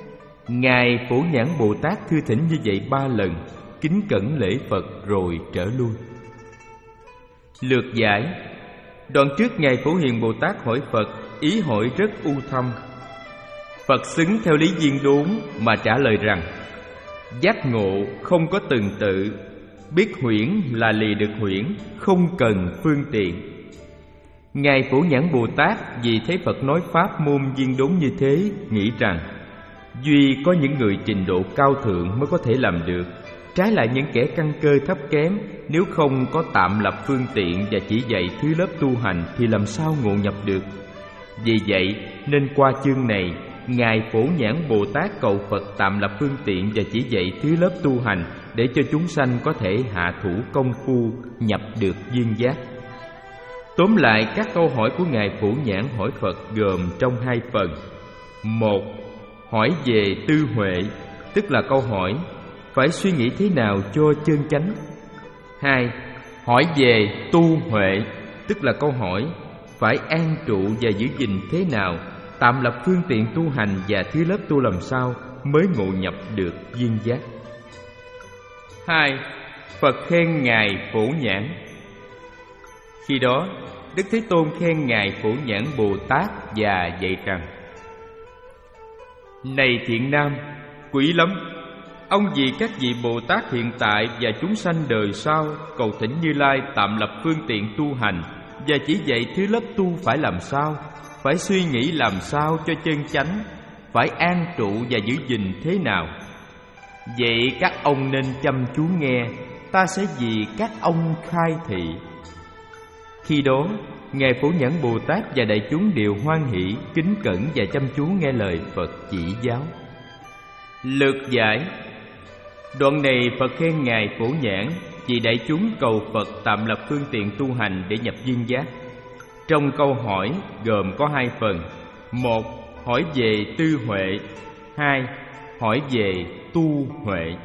Ngài Phổ Nhãn Bồ Tát thưa thỉnh như vậy ba lần, kính cẩn lễ Phật rồi trở lui. Lược giải. Đoạn trước Ngài Phổ Hiền Bồ Tát hỏi Phật, ý hỏi rất u thâm. Phật xứng theo lý viên đốn mà trả lời rằng: giác ngộ không có từng tự, biết huyễn là lìa được huyễn, không cần phương tiện. Ngài Phổ Nhãn Bồ Tát vì thấy Phật nói pháp môn viên đốn như thế, nghĩ rằng duy có những người trình độ cao thượng mới có thể làm được, trái lại những kẻ căn cơ thấp kém, nếu không có tạm lập phương tiện và chỉ dạy thứ lớp tu hành thì làm sao ngộ nhập được. Vì vậy nên qua chương này, Ngài Phổ Nhãn Bồ Tát cầu Phật tạm lập phương tiện và chỉ dạy thứ lớp tu hành, để cho chúng sanh có thể hạ thủ công phu nhập được duyên giác. Tóm lại, các câu hỏi của Ngài Phổ Nhãn hỏi Phật gồm trong hai phần. Một, hỏi về tư huệ, tức là câu hỏi phải suy nghĩ thế nào cho chân chánh. Hai, hỏi về tu huệ, tức là câu hỏi phải an trụ và giữ gìn thế nào, tạm lập phương tiện tu hành và thứ lớp tu làm sao mới ngộ nhập được duyên giác. Hai, Phật khen Ngài Phổ Nhãn. Khi đó, Đức Thế Tôn khen Ngài Phổ Nhãn Bồ Tát và dạy rằng: này thiện nam, quý lắm, ông vì các vị Bồ Tát hiện tại và chúng sanh đời sau cầu thỉnh Như Lai tạm lập phương tiện tu hành và chỉ dạy thứ lớp tu phải làm sao, phải suy nghĩ làm sao cho chân chánh, phải an trụ và giữ gìn thế nào. Vậy các ông nên chăm chú nghe, ta sẽ vì các ông khai thị. Khi đó, Ngài Phổ Nhãn Bồ Tát và đại chúng đều hoan hỷ, kính cẩn và chăm chú nghe lời Phật chỉ giáo. Lược giải. Đoạn này Phật khen Ngài Phổ Nhãn vì đại chúng cầu Phật tạm lập phương tiện tu hành để nhập duyên giác. Trong câu hỏi gồm có hai phần. Một, hỏi về tư huệ. Hai, hỏi về tu huệ.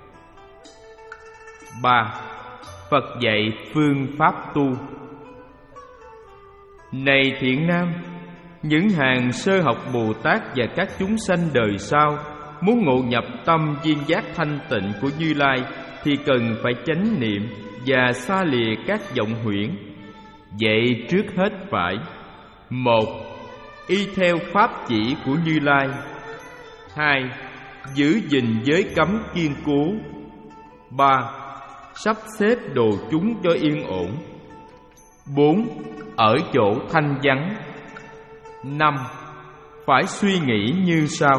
Ba, Phật dạy phương pháp tu. Này thiện nam, những hàng sơ học Bồ Tát và các chúng sanh đời sau muốn ngộ nhập tâm duyên giác thanh tịnh của Như Lai thì cần phải chánh niệm và xa lìa các vọng huyễn. Vậy trước hết phải: một, y theo pháp chỉ của Như Lai. Hai, giữ gìn giới cấm kiên cố. Ba, sắp xếp đồ chúng cho yên ổn. Bốn, ở chỗ thanh vắng. Năm, phải suy nghĩ như sau.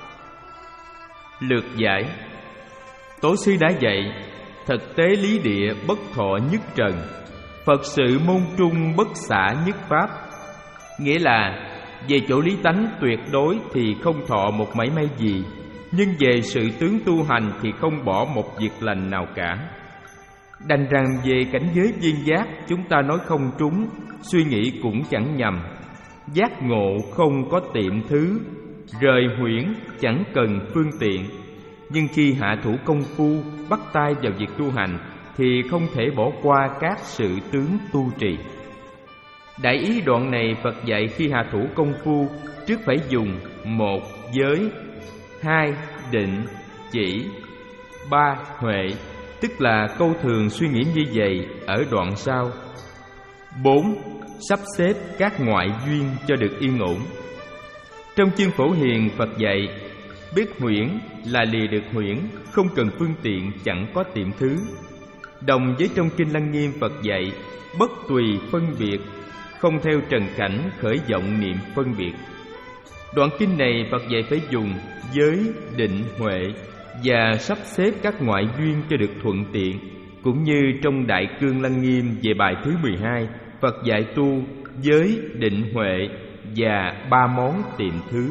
Lược giải. Tổ sư đã dạy: thực tế lý địa bất thọ nhất trần, Phật sự môn trung bất xả nhất pháp. Nghĩa là về chỗ lý tánh tuyệt đối thì không thọ một mảy may gì, nhưng về sự tướng tu hành thì không bỏ một việc lành nào cả. Đành rằng về cảnh giới viên giác chúng ta nói không trúng, suy nghĩ cũng chẳng nhầm. Giác ngộ không có tiệm thứ, rời huyễn chẳng cần phương tiện. Nhưng khi hạ thủ công phu, bắt tay vào việc tu hành thì không thể bỏ qua các sự tướng tu trì. Đại ý đoạn này Phật dạy khi hạ thủ công phu, trước phải dùng: một, giới; hai, định, chỉ; ba, huệ, tức là câu thường suy nghĩ như vậy ở đoạn sau; bốn, sắp xếp các ngoại duyên cho được yên ổn. Trong chương Phổ Hiền, Phật dạy: biết huyễn là lìa được huyễn, không cần phương tiện, chẳng có tiệm thứ. Đồng với trong kinh Lăng Nghiêm, Phật dạy: bất tùy phân biệt, không theo trần cảnh khởi vọng niệm phân biệt. Đoạn kinh này Phật dạy phải dùng giới, định, huệ và sắp xếp các ngoại duyên cho được thuận tiện. Cũng như trong Đại Cương Lăng Nghiêm về bài thứ mười hai, Phật dạy tu giới, định, huệ và ba món tiệm thứ.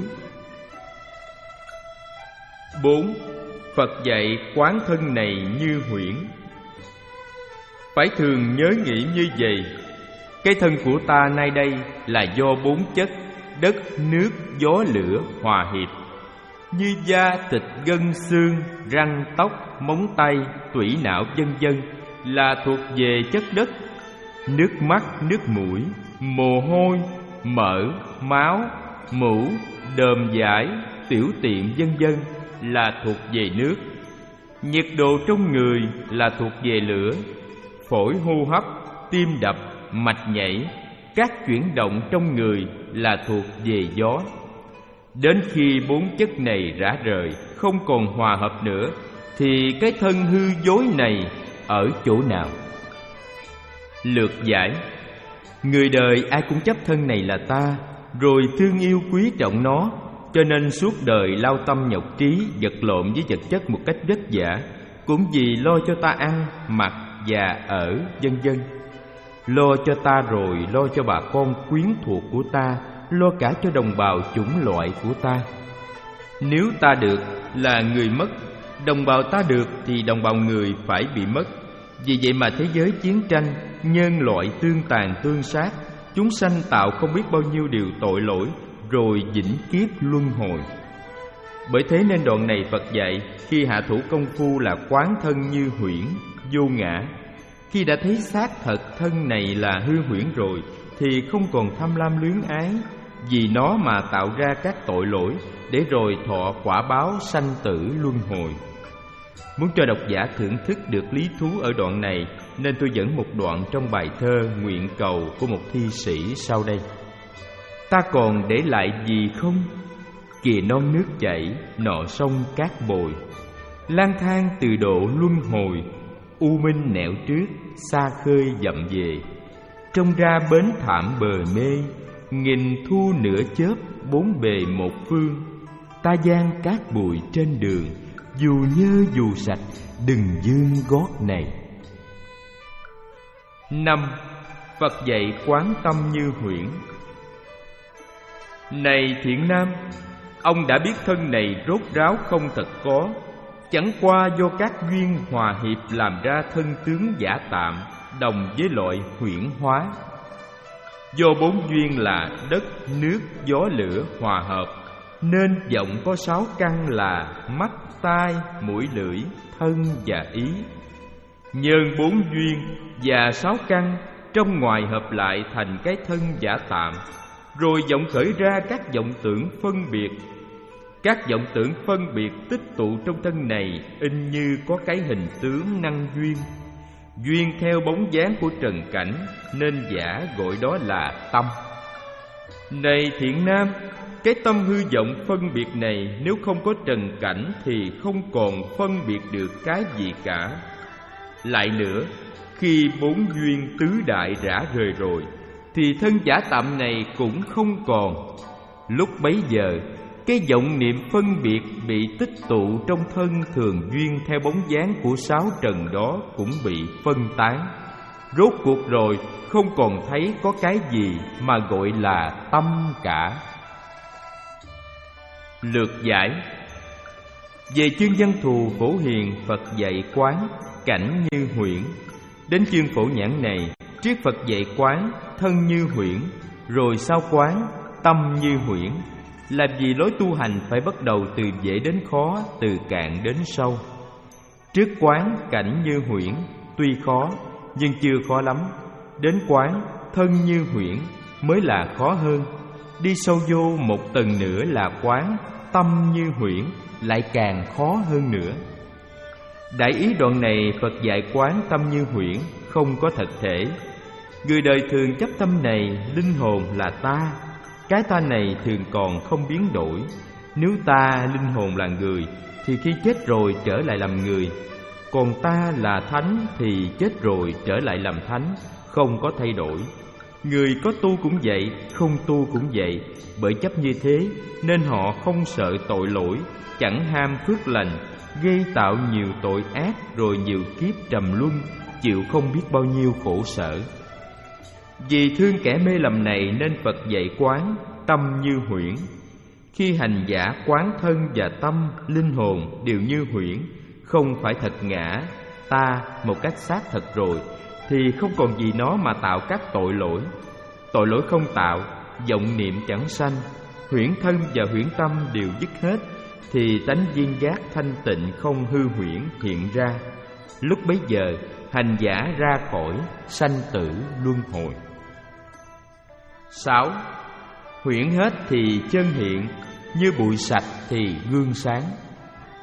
Bốn, Phật dạy quán thân này như huyễn. Phải thường nhớ nghĩ như vậy: cái thân của ta nay đây là do bốn chất đất, nước, gió, lửa hòa hiệp, như da, thịt, gân, xương, răng, tóc, móng tay, tủy não vân vân là thuộc về chất đất. Nước mắt, nước mũi, mồ hôi, mỡ, máu, mũ, đờm dãi, tiểu tiện vân vân là thuộc về nước, nhiệt độ trong người là thuộc về lửa, phổi hô hấp, tim đập, mạch nhảy, các chuyển động trong người là thuộc về gió. Đến khi bốn chất này rã rời, không còn hòa hợp nữa, thì cái thân hư dối này ở chỗ nào? Lược giải: người đời ai cũng chấp thân này là ta, rồi thương yêu quý trọng nó, cho nên suốt đời lao tâm nhọc trí, vật lộn với vật chất một cách vất vả, cũng vì lo cho ta ăn, mặc và ở, vân vân. Lo cho ta rồi lo cho bà con quyến thuộc của ta, lo cả cho đồng bào chủng loại của ta. Nếu ta được là người mất, đồng bào ta được thì đồng bào người phải bị mất. Vì vậy mà thế giới chiến tranh, nhân loại tương tàn tương sát, chúng sanh tạo không biết bao nhiêu điều tội lỗi, rồi vĩnh kiếp luân hồi. Bởi thế nên đoạn này Phật dạy khi hạ thủ công phu là quán thân như huyễn, vô ngã. Khi đã thấy xác thật thân này là hư huyễn rồi, thì không còn tham lam luyến ái, vì nó mà tạo ra các tội lỗi, để rồi thọ quả báo sanh tử luân hồi. Muốn cho độc giả thưởng thức được lý thú ở đoạn này, nên tôi dẫn một đoạn trong bài thơ Nguyện Cầu của một thi sĩ sau đây. Ta còn để lại gì không? Kìa non nước chảy, nọ sông cát bồi, lang thang từ độ luân hồi, u minh nẻo trước, xa khơi dậm về. Trông ra bến thảm bờ mê, nghìn thu nửa chớp, bốn bề một phương. Ta giang cát bụi trên đường, dù nhơ dù sạch, đừng dương gót này. Năm. Phật dạy quán tâm như huyễn. Này thiện nam, ông đã biết thân này rốt ráo không thật có, chẳng qua do các duyên hòa hiệp làm ra thân tướng giả tạm, đồng với loại huyễn hóa. Do bốn duyên là đất, nước, gió, lửa hòa hợp, nên vọng có sáu căn là mắt, tai, mũi, lưỡi, thân và ý. Nhân bốn duyên và sáu căn trong ngoài hợp lại thành cái thân giả tạm, rồi vọng khởi ra các vọng tưởng phân biệt. Các vọng tưởng phân biệt tích tụ trong thân này, in như có cái hình tướng năng duyên. Duyên theo bóng dáng của trần cảnh, nên giả gọi đó là tâm. Này thiện nam, cái tâm hư vọng phân biệt này nếu không có trần cảnh thì không còn phân biệt được cái gì cả. Lại nữa, khi bốn duyên tứ đại rã rời rồi, thì thân giả tạm này cũng không còn. Lúc bấy giờ, cái vọng niệm phân biệt bị tích tụ trong thân thường duyên theo bóng dáng của sáu trần đó cũng bị phân tán. Rốt cuộc rồi không còn thấy có cái gì mà gọi là tâm cả. Lược giải: về chương văn thù Phổ Hiền, Phật dạy quán cảnh như huyễn. Đến chương Phổ Nhãn này, triết Phật dạy quán thân như huyễn, rồi sao quán tâm như huyễn. Làm gì lối tu hành phải bắt đầu từ dễ đến khó, từ cạn đến sâu. Trước quán cảnh như huyễn tuy khó, nhưng chưa khó lắm. Đến quán thân như huyễn mới là khó hơn. Đi sâu vô một tầng nữa là quán tâm như huyễn, lại càng khó hơn nữa. Đại ý đoạn này Phật dạy quán tâm như huyễn, không có thật thể. Người đời thường chấp tâm này, linh hồn là ta. Cái ta này thường còn không biến đổi. Nếu ta, linh hồn là người, thì khi chết rồi trở lại làm người. Còn ta là thánh thì chết rồi trở lại làm thánh, không có thay đổi. Người có tu cũng vậy, không tu cũng vậy. Bởi chấp như thế nên họ không sợ tội lỗi, chẳng ham phước lành, gây tạo nhiều tội ác, rồi nhiều kiếp trầm luân, chịu không biết bao nhiêu khổ sở. Vì thương kẻ mê lầm này nên Phật dạy quán tâm như huyễn. Khi hành giả quán thân và tâm, linh hồn đều như huyễn, không phải thật ngã, ta một cách xác thật rồi, thì không còn gì nó mà tạo các tội lỗi. Tội lỗi không tạo, vọng niệm chẳng sanh, huyễn thân và huyễn tâm đều dứt hết, thì tánh viên giác thanh tịnh không hư huyễn hiện ra. Lúc bấy giờ hành giả ra khỏi sanh tử luân hồi. Sáu. Huyễn hết thì chân hiện, như bụi sạch thì gương sáng.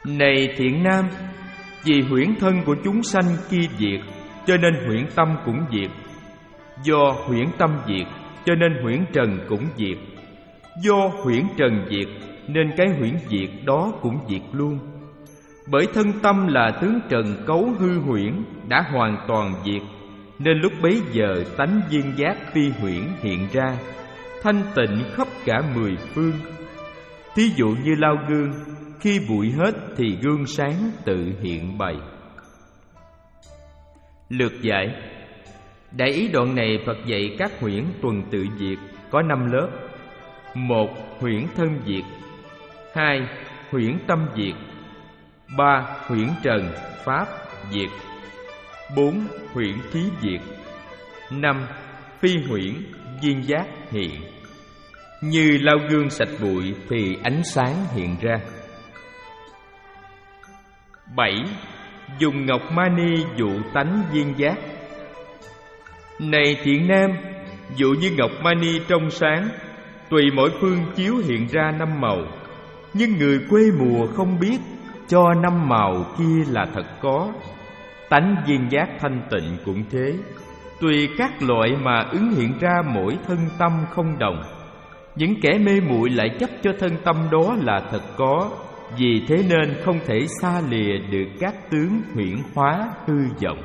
Này thiện nam, vì huyễn thân của chúng sanh kia diệt, cho nên huyễn tâm cũng diệt. Do huyễn tâm diệt, cho nên huyễn trần cũng diệt. Do huyễn trần diệt, nên cái huyễn diệt đó cũng diệt luôn. Bởi thân tâm là tướng trần cấu hư huyễn đã hoàn toàn diệt, nên lúc bấy giờ tánh duyên giác phi huyễn hiện ra, thanh tịnh khắp cả mười phương. Thí dụ như lau gương, khi bụi hết thì gương sáng tự hiện bày. Lược giải. Đại ý đoạn này Phật dạy các huyễn tuần tự diệt có năm lớp. Một. Huyễn thân diệt. Hai. Huyễn tâm diệt. Ba. Huyễn trần pháp diệt. Bốn. Huyễn khí diệt. Năm. Phi huyễn duyên giác hiện. Như lau gương sạch bụi thì ánh sáng hiện ra. Bảy. Dùng ngọc mani dụ tánh duyên giác. Này thiện nam, dụ như ngọc mani trong sáng, tùy mỗi phương chiếu hiện ra năm màu. Nhưng người quê mùa không biết, cho năm màu kia là thật có. Tánh duyên giác thanh tịnh cũng thế, tùy các loại mà ứng hiện ra mỗi thân tâm không đồng. Những kẻ mê muội lại chấp cho thân tâm đó là thật có, vì thế nên không thể xa lìa được các tướng huyễn hóa hư vọng.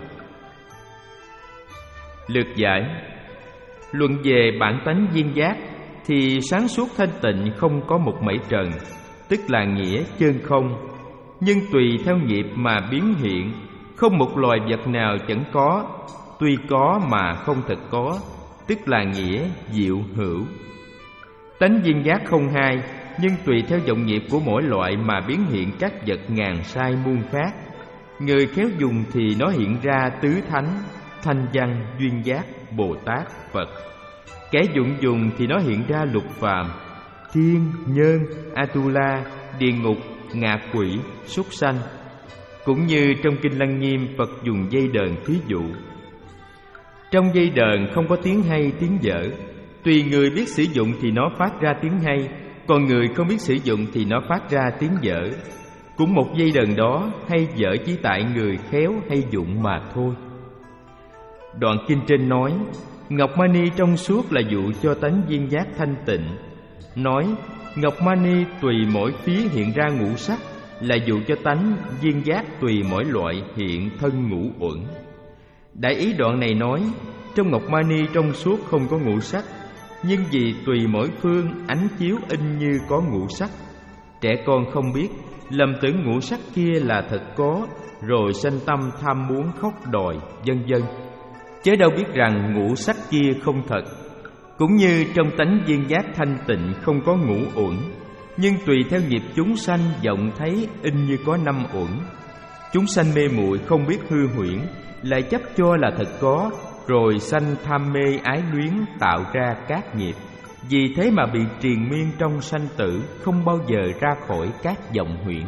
Lược giải. Luận về bản tánh duyên giác thì sáng suốt thanh tịnh không có một mảy trần, tức là nghĩa chân không. Nhưng tùy theo nghiệp mà biến hiện, không một loài vật nào chẳng có, tuy có mà không thật có, tức là nghĩa diệu hữu. Tánh duyên giác không hai, nhưng tùy theo vọng nghiệp của mỗi loại mà biến hiện các vật ngàn sai muôn khác. Người khéo dùng thì nó hiện ra tứ thánh, thanh văn, duyên giác, Bồ Tát, Phật. Kẻ dụng dùng thì nó hiện ra lục phàm, thiên, nhân, Atula, địa ngục, ngạ quỷ, súc sanh. Cũng như trong Kinh Lăng Nghiêm, Phật dùng dây đờn thí dụ. Trong dây đờn không có tiếng hay tiếng dở, tùy người biết sử dụng thì nó phát ra tiếng hay, còn người không biết sử dụng thì nó phát ra tiếng dở. Cũng một dây đờn đó, hay dở chỉ tại người khéo hay dụng mà thôi. Đoạn kinh trên nói, ngọc mani trong suốt là dụ cho tánh duyên giác thanh tịnh. Nói, ngọc mani tùy mỗi phía hiện ra ngũ sắc là dụ cho tánh duyên giác tùy mỗi loại hiện thân ngũ uẩn. Đại ý đoạn này nói, trong ngọc mani trong suốt không có ngũ sắc, nhưng vì tùy mỗi phương ánh chiếu in như có ngũ sắc. Trẻ con không biết, lầm tưởng ngũ sắc kia là thật có, rồi sanh tâm tham muốn khóc đòi, vân vân. Chớ đâu biết rằng ngũ sắc kia không thật. Cũng như trong tánh duyên giác thanh tịnh không có ngũ uẩn, nhưng tùy theo nghiệp chúng sanh vọng thấy in như có năm uẩn. Chúng sanh mê muội không biết hư huyễn, lại chấp cho là thật có, rồi sanh tham mê ái luyến tạo ra các nghiệp. Vì thế mà bị triền miên trong sanh tử, không bao giờ ra khỏi các vọng huyễn.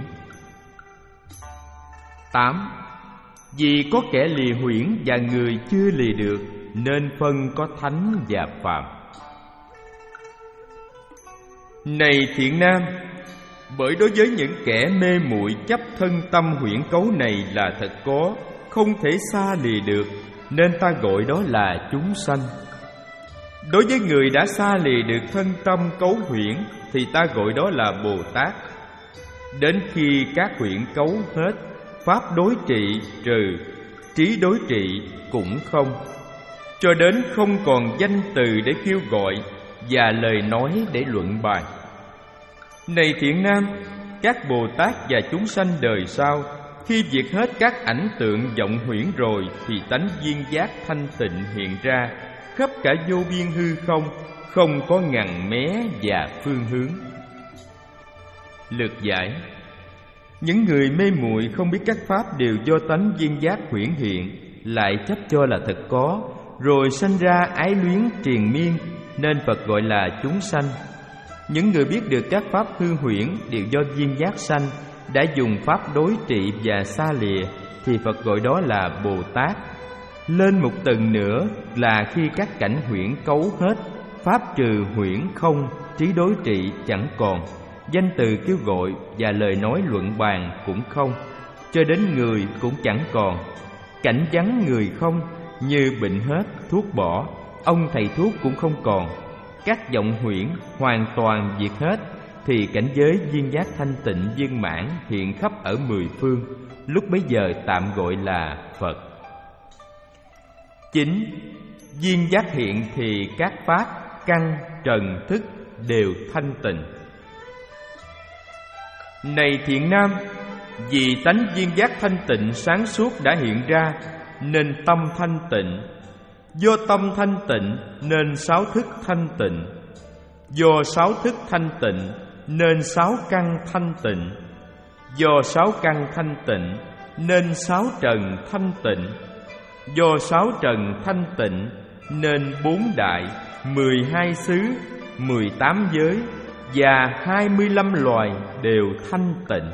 Tám. Vì có kẻ lìa huyễn và người chưa lìa được, nên phân có thánh và phàm. Này thiện nam, bởi đối với những kẻ mê muội chấp thân tâm huyễn cấu này là thật có, không thể xa lìa được, nên ta gọi đó là chúng sanh. Đối với người đã xa lìa được thân tâm cấu huyễn thì ta gọi đó là Bồ Tát. Đến khi các huyễn cấu hết, pháp đối trị trừ, trí đối trị cũng không, cho đến không còn danh từ để kêu gọi và lời nói để luận bài. Này thiện nam, các Bồ Tát và chúng sanh đời sau, khi diệt hết các ảnh tượng vọng huyễn rồi thì tánh duyên giác thanh tịnh hiện ra khắp cả vô biên hư không, không có ngần mé và phương hướng. Lược giải. Những người mê muội không biết các pháp đều do tánh duyên giác huyễn hiện, lại chấp cho là thật có, rồi sanh ra ái luyến triền miên, nên Phật gọi là chúng sanh. Những người biết được các pháp hư huyễn đều do duyên giác sanh, đã dùng pháp đối trị và xa lìa, thì Phật gọi đó là Bồ Tát. Lên một tầng nữa là khi các cảnh huyễn cấu hết, pháp trừ huyễn không, trí đối trị chẳng còn, danh từ kêu gọi và lời nói luận bàn cũng không, cho đến người cũng chẳng còn. Cảnh vắng người không, như bệnh hết, thuốc bỏ, ông thầy thuốc cũng không còn. Các vọng huyễn hoàn toàn diệt hết, thì cảnh giới duyên giác thanh tịnh viên mãn hiện khắp ở mười phương, lúc bấy giờ tạm gọi là Phật. Chín. Duyên giác hiện thì các pháp căn trần thức đều thanh tịnh. Này thiện nam, vì tánh duyên giác thanh tịnh sáng suốt đã hiện ra, nên tâm thanh tịnh. Do tâm thanh tịnh nên sáu thức thanh tịnh. Do sáu thức thanh tịnh nên sáu căn thanh tịnh. Do sáu căn thanh tịnh nên sáu trần thanh tịnh. Do sáu trần thanh tịnh nên bốn đại, mười hai xứ, mười tám giới và hai mươi lăm loài đều thanh tịnh.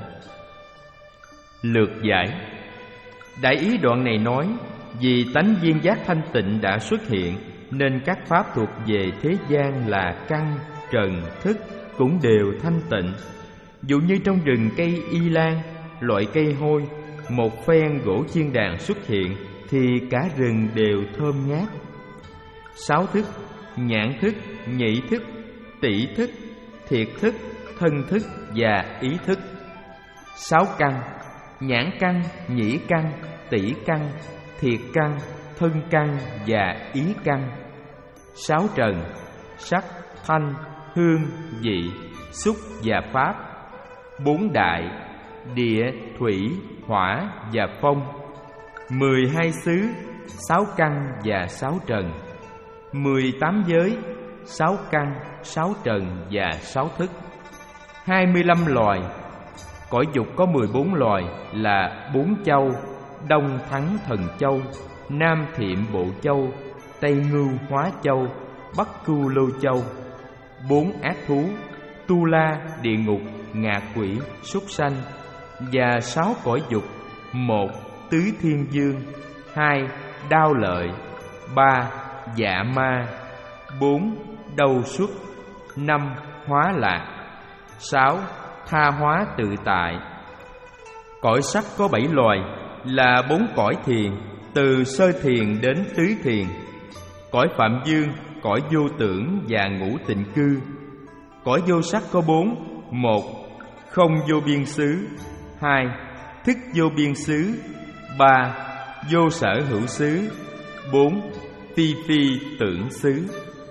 Lược giải. Đại ý đoạn này nói, vì tánh duyên giác thanh tịnh đã xuất hiện, nên các pháp thuộc về thế gian là căn, trần, thức cũng đều thanh tịnh. Dụ như trong rừng cây y lan, loại cây hôi, một phen gỗ chiên đàn xuất hiện thì cả rừng đều thơm ngát. Sáu thức, nhãn thức, nhị thức, tỷ thức, thiệt thức, thân thức và ý thức. Sáu căn, nhãn căn, nhĩ căn, tỷ căn, thiệt căn, thân căn và ý căn. Sáu trần, sắc, thanh, hương, vị, xúc và pháp. Bốn đại, địa, thủy, hỏa và phong. Mười hai xứ, sáu căn và sáu trần. Mười tám giới, sáu căn, sáu trần và sáu thức. Hai mươi lăm loài. Cõi dục có mười bốn loài là bốn châu: Đông Thắng Thần Châu, Nam Thiệm Bộ Châu, Tây Ngưu Hóa Châu, Bắc Cưu Lô Châu. Bốn ác thú: Tu La, địa ngục, ngạ quỷ, súc sanh. Và sáu cõi dục: một Tứ Thiên Dương, hai Đao Lợi, ba Dạ Ma, bốn Đầu Xuất, năm Hóa Lạc, sáu Tha Hóa Tự Tại. Cõi sắc có bảy loài là bốn cõi thiền, từ sơ thiền đến tứ thiền. Cõi Phạm Dương, cõi vô tưởng và ngũ tịnh cư. Cõi vô sắc có bốn: một Không vô biên xứ, hai Thức vô biên xứ, ba Vô sở hữu xứ, bốn Phi phi tưởng xứ.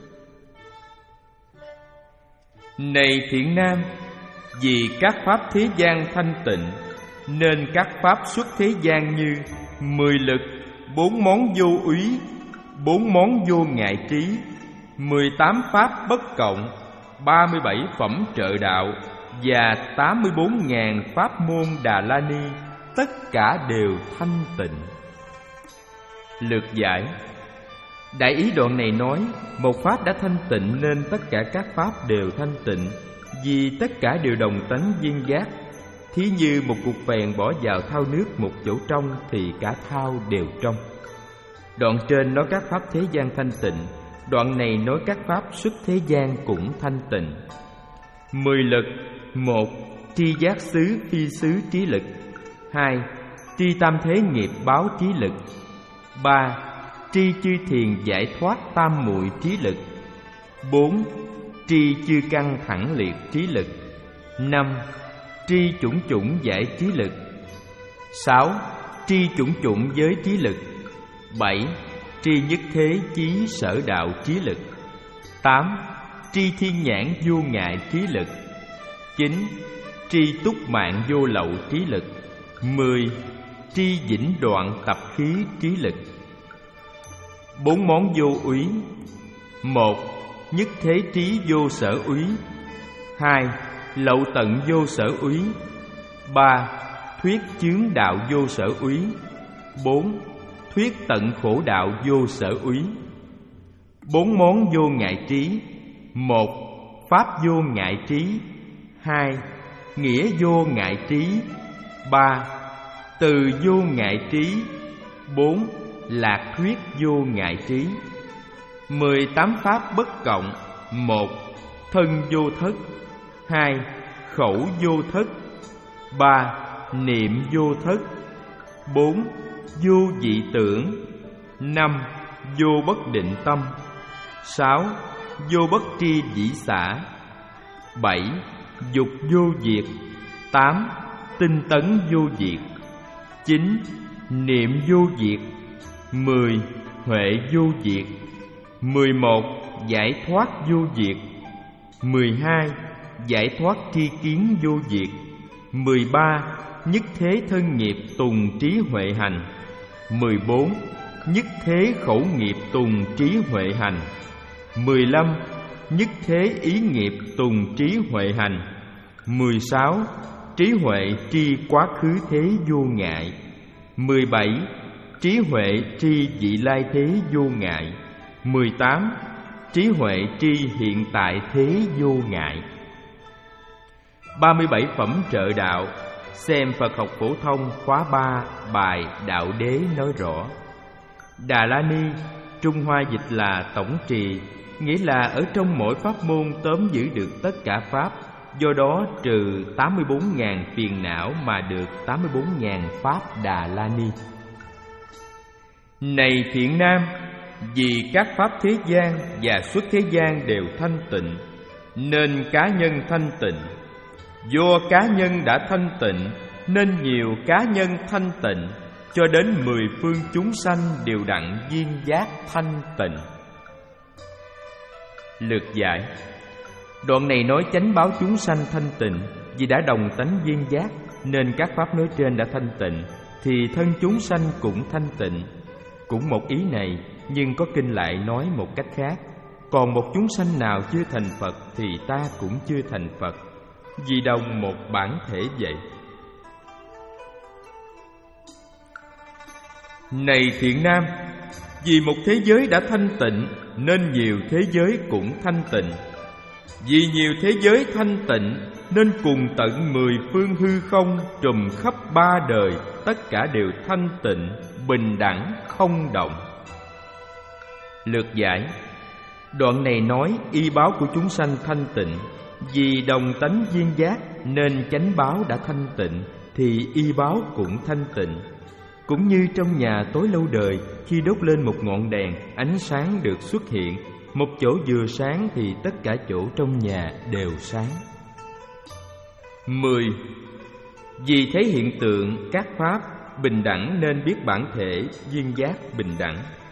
Này thiện nam, vì các pháp thế gian thanh tịnh, nên các pháp xuất thế gian như mười lực, bốn món vô úy, bốn món vô ngại trí, mười tám pháp bất cộng, ba mươi bảy phẩm trợ đạo và tám mươi bốn ngàn pháp môn Đà La Ni, tất cả đều thanh tịnh. Lược giải. Đại ý đoạn này nói, một pháp đã thanh tịnh nên tất cả các pháp đều thanh tịnh, vì tất cả đều đồng tánh duyên giác. Thí như một cục phèn bỏ vào thau nước một chỗ trong thì cả thau đều trong. Đoạn trên nói các pháp thế gian thanh tịnh, đoạn này nói các pháp xuất thế gian cũng thanh tịnh. Mười lực: một Tri giác xứ phi xứ trí lực, hai Tri tam thế nghiệp báo trí lực, ba Tri chư thiền giải thoát tam muội trí lực, bốn Tri chư căn thẳng liệt trí lực, năm Tri chủng chủng giải trí lực, sáu Tri chủng chủng giới trí lực, bảy Tri nhất thế chí sở đạo trí lực, tám Tri thiên nhãn vô ngại trí lực, chín Tri túc mạng vô lậu trí lực, mười Tri vĩnh đoạn tập khí trí lực. Bốn món vô úy: một Nhất thế trí vô sở úy, hai Lậu tận vô sở úy, ba Thuyết chướng đạo vô sở úy, bốn Thuyết tận khổ đạo vô sở úy. Bốn món vô ngại trí: một Pháp vô ngại trí, hai Nghĩa vô ngại trí, ba Từ vô ngại trí, bốn Lạc thuyết vô ngại trí. Mười tám pháp bất cộng: một Thân vô thất, hai khẩu vô thất. Ba. Niệm vô thất. Bốn. Vô dị tưởng. Năm. Vô bất định tâm. Sáu. Vô bất tri dĩ xả. Bảy. Dục vô diệt. Tám. Tinh tấn vô diệt. Chín. Niệm vô diệt. Mười. Huệ vô diệt. Mười một. Giải thoát vô diệt. Mười hai. Giải thoát tri kiến vô diệt. Mười ba. Nhất thế thân nghiệp tùng trí huệ hành. Mười bốn. Nhất thế khẩu nghiệp tùng trí huệ hành. Mười lăm. Nhất thế ý nghiệp tùng trí huệ hành. Mười sáu. Trí huệ tri quá khứ thế vô ngại. Mười bảy. Trí huệ tri vị lai thế vô ngại. Mười tám. Trí huệ tri hiện tại thế vô ngại. Ba mươi bảy phẩm trợ đạo. Xem Phật học phổ thông khóa ba, bài Đạo Đế nói rõ. Đà La Ni, Trung Hoa dịch là tổng trì, nghĩa là ở trong mỗi pháp môn tóm giữ được tất cả pháp, do đó trừ tám mươi bốn nghìn phiền não mà được tám mươi bốn nghìn pháp Đà La Ni. Này thiện nam, vì các pháp thế gian và xuất thế gian đều thanh tịnh, nên cá nhân thanh tịnh. Do cá nhân đã thanh tịnh, nên nhiều cá nhân thanh tịnh, cho đến mười phương chúng sanh đều đặng viên giác thanh tịnh. Lược giải. Đoạn này nói chánh báo chúng sanh thanh tịnh, vì đã đồng tánh viên giác, nên các pháp nói trên đã thanh tịnh, thì thân chúng sanh cũng thanh tịnh. Cũng một ý này, nhưng có kinh lại nói một cách khác. Còn một chúng sanh nào chưa thành Phật thì ta cũng chưa thành Phật, vì đồng một bản thể vậy. Này thiện nam, vì một thế giới đã thanh tịnh, nên nhiều thế giới cũng thanh tịnh. Vì nhiều thế giới thanh tịnh, nên cùng tận mười phương hư không trùm khắp ba đời, tất cả đều thanh tịnh, bình đẳng, không động. Lược giải. Đoạn này nói y báo của chúng sanh thanh tịnh, vì đồng tánh viên giác nên chánh báo đã thanh tịnh, thì y báo cũng thanh tịnh. Cũng như trong nhà tối lâu đời, khi đốt lên một ngọn đèn, ánh sáng được xuất hiện. Một chỗ vừa sáng thì tất cả chỗ trong nhà đều sáng. Mười. Vì thấy hiện tượng các pháp bình đẳng nên biết bản thể viên giác bình đẳng.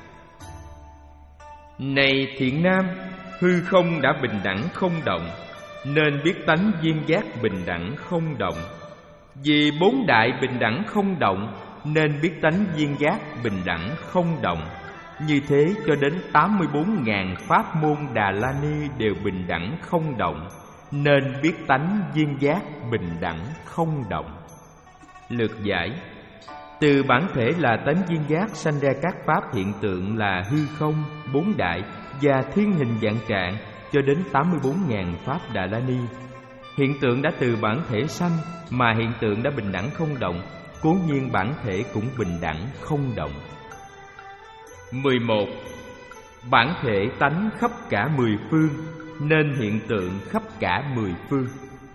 Này thiện nam, hư không đã bình đẳng không động, nên biết tánh viên giác bình đẳng không động. Vì bốn đại bình đẳng không động, nên biết tánh viên giác bình đẳng không động. Như thế cho đến tám mươi bốn nghìn pháp môn Đà La Ni đều bình đẳng không động, nên biết tánh viên giác bình đẳng không động. Lược giải. Từ bản thể là tánh viên giác sanh ra các pháp hiện tượng là hư không, bốn đại và thiên hình vạn trạng, cho đến tám mươi bốn nghìn pháp Đà La Ni. Hiện tượng đã từ bản thể sanh, mà hiện tượng đã bình đẳng không động, cố nhiên bản thể cũng bình đẳng không động. Mười một. Bản thể tánh khắp cả mười phương, nên hiện tượng khắp cả mười phương.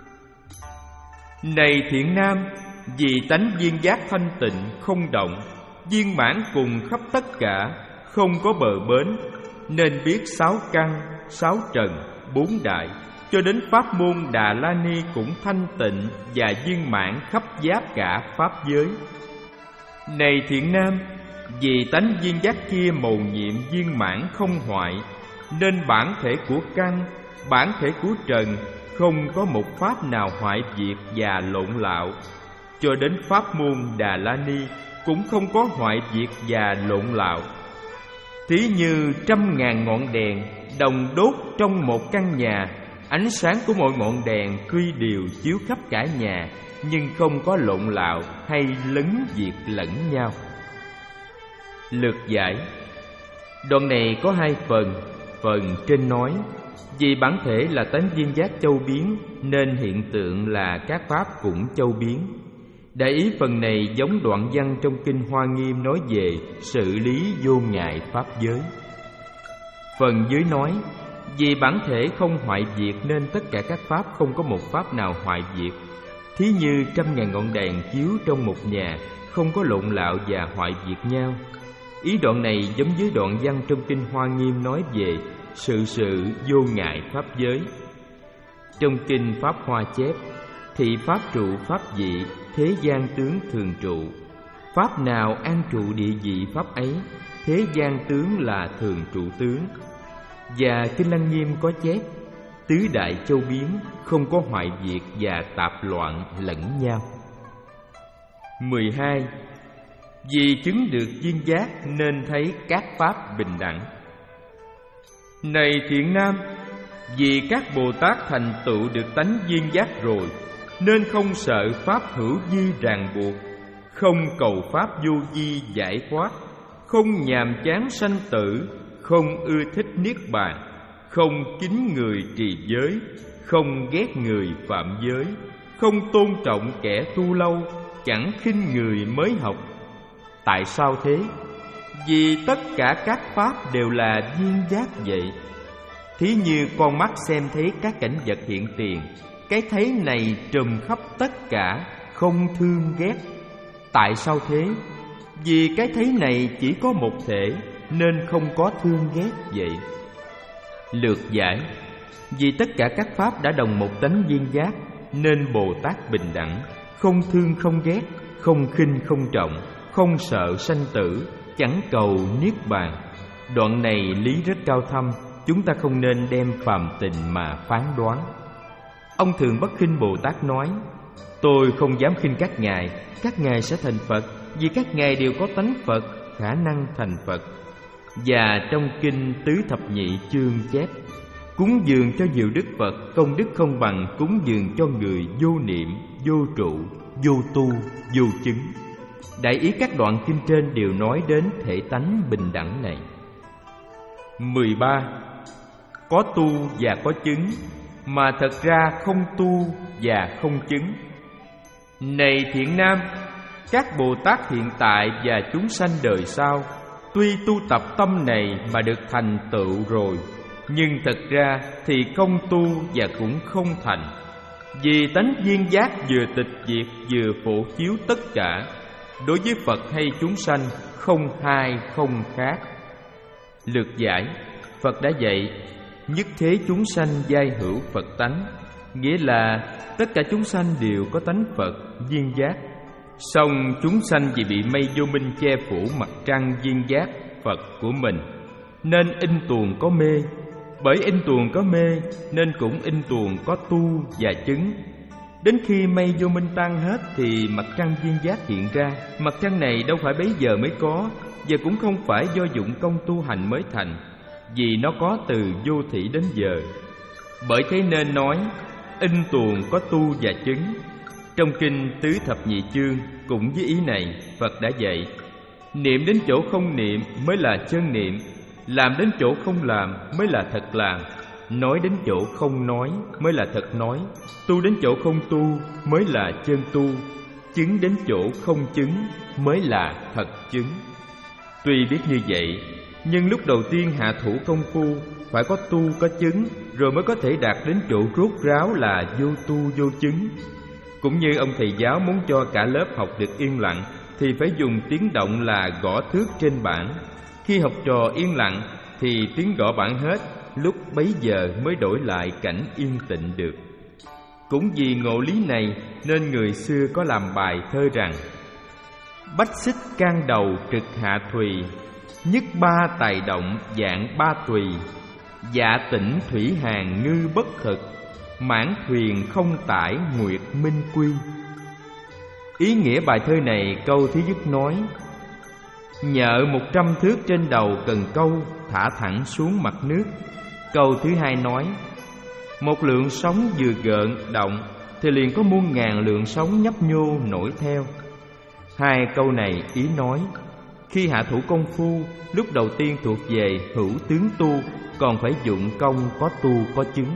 Này thiện nam, vì tánh viên giác thanh tịnh không động, viên mãn cùng khắp tất cả, không có bờ bến, nên biết sáu căn, sáu trần, bốn đại, cho đến pháp môn Đà La Ni cũng thanh tịnh và viên mãn khắp giáp cả pháp giới. Này thiện nam, vì tánh viên giác kia mầu nhiệm viên mãn không hoại, nên bản thể của căn, bản thể của trần không có một pháp nào hoại diệt và lộn lạo, cho đến pháp môn Đà La Ni cũng không có hoại diệt và lộn lạo. Thí như trăm ngàn ngọn đèn đồng đốt trong một căn nhà, ánh sáng của mỗi ngọn đèn tuy đều chiếu khắp cả nhà, nhưng không có lộn lạo hay lấn diệt lẫn nhau. Lược giải. Đoạn này có hai phần. Phần trên nói vì bản thể là tánh viên giác châu biến, nên hiện tượng là các pháp cũng châu biến. Đại ý phần này giống đoạn văn trong Kinh Hoa Nghiêm nói về xử lý vô ngại pháp giới. Phần dưới nói Vì bản thể không hoại diệt nên tất cả các pháp không có một pháp nào hoại diệt. Thí như trăm ngàn ngọn đèn chiếu trong một nhà, không có lộn lạo và hoại diệt nhau. Ý đoạn này giống với đoạn văn trong kinh Hoa Nghiêm nói về sự sự vô ngại pháp giới. Trong kinh Pháp Hoa chép: thị pháp trụ pháp vị, thế gian tướng thường trụ. Pháp nào an trụ địa vị pháp ấy, thế gian tướng là thường trụ tướng. Và kinh Lăng Nghiêm có chép: tứ đại châu biến, không có hoại diệt và tạp loạn lẫn nhau. mười hai. Vì chứng được duyên giác nên thấy các pháp bình đẳng. Này thiện nam, vì các Bồ Tát thành tựu được tánh duyên giác rồi, nên không sợ pháp hữu vi ràng buộc, không cầu pháp vô vi giải thoát, không nhàm chán sanh tử, không ưa thích niết bàn, không kính người trì giới, không ghét người phạm giới, không tôn trọng kẻ tu lâu, chẳng khinh người mới học. Tại sao thế? Vì tất cả các pháp đều là duyên giác vậy. Thí như con mắt xem thấy các cảnh vật hiện tiền, cái thấy này trùm khắp tất cả, không thương ghét. Tại sao thế? Vì cái thấy này chỉ có một thể, nên không có thương ghét vậy. Lược giải: vì tất cả các pháp đã đồng một tánh duyên giác, nên Bồ Tát bình đẳng, không thương không ghét, không khinh không trọng, không sợ sanh tử, chẳng cầu niết bàn. Đoạn này lý rất cao thâm, chúng ta không nên đem phàm tình mà phán đoán. Ông Thường Bất Khinh Bồ Tát nói: tôi không dám khinh các ngài, các ngài sẽ thành Phật, vì các ngài đều có tánh Phật, khả năng thành Phật. Và trong kinh Tứ Thập Nhị chương chép: cúng dường cho nhiều đức Phật, công đức không bằng cúng dường cho người vô niệm, vô trụ, vô tu, vô chứng. Đại ý các đoạn kinh trên đều nói đến thể tánh bình đẳng này. mười ba. Có tu và có chứng, mà thật ra không tu và không chứng. Này thiện nam, các Bồ Tát hiện tại và chúng sanh đời sau tuy tu tập tâm này mà được thành tựu rồi, nhưng thật ra thì không tu và cũng không thành. Vì tánh duyên giác vừa tịch diệt vừa phổ chiếu tất cả, đối với Phật hay chúng sanh không hai không khác. Lược giải: Phật đã dạy nhất thế chúng sanh giai hữu Phật tánh, nghĩa là tất cả chúng sanh đều có tánh Phật duyên giác. Song chúng sanh vì bị mây vô minh che phủ mặt trăng duyên giác Phật của mình, nên in tuồng có mê. Bởi in tuồng có mê nên cũng in tuồng có tu và chứng. Đến khi mây vô minh tan hết thì mặt trăng duyên giác hiện ra. Mặt trăng này đâu phải bấy giờ mới có, và cũng không phải do dụng công tu hành mới thành, vì nó có từ vô thỉ đến giờ. Bởi thế nên nói in tuồng có tu và chứng. Trong kinh Tứ Thập Nhị chương cũng với ý này, Phật đã dạy: niệm đến chỗ không niệm mới là chân niệm, làm đến chỗ không làm mới là thật làm, nói đến chỗ không nói mới là thật nói, tu đến chỗ không tu mới là chân tu, chứng đến chỗ không chứng mới là thật chứng. Tuy biết như vậy, nhưng lúc đầu tiên hạ thủ công phu phải có tu có chứng, rồi mới có thể đạt đến chỗ rốt ráo là vô tu vô chứng. Cũng như ông thầy giáo muốn cho cả lớp học được yên lặng thì phải dùng tiếng động là gõ thước trên bảng. Khi học trò yên lặng thì tiếng gõ bảng hết, lúc bấy giờ mới đổi lại cảnh yên tĩnh được. Cũng vì ngộ lý này nên người xưa có làm bài thơ rằng: bách xích can đầu trực hạ thùy, nhất ba tài động dạng ba tùy, dạ tỉnh thủy hàng ngư bất thực, mãn thuyền không tải nguyệt minh quy. Ý nghĩa bài thơ này, câu thứ nhất nói: nhợ một trăm thước trên đầu cần câu, thả thẳng xuống mặt nước. Câu thứ hai nói: một lượng sóng vừa gợn động thì liền có muôn ngàn lượng sóng nhấp nhô nổi theo. Hai câu này ý nói khi hạ thủ công phu, lúc đầu tiên thuộc về hữu tướng tu, còn phải dụng công có tu có chứng.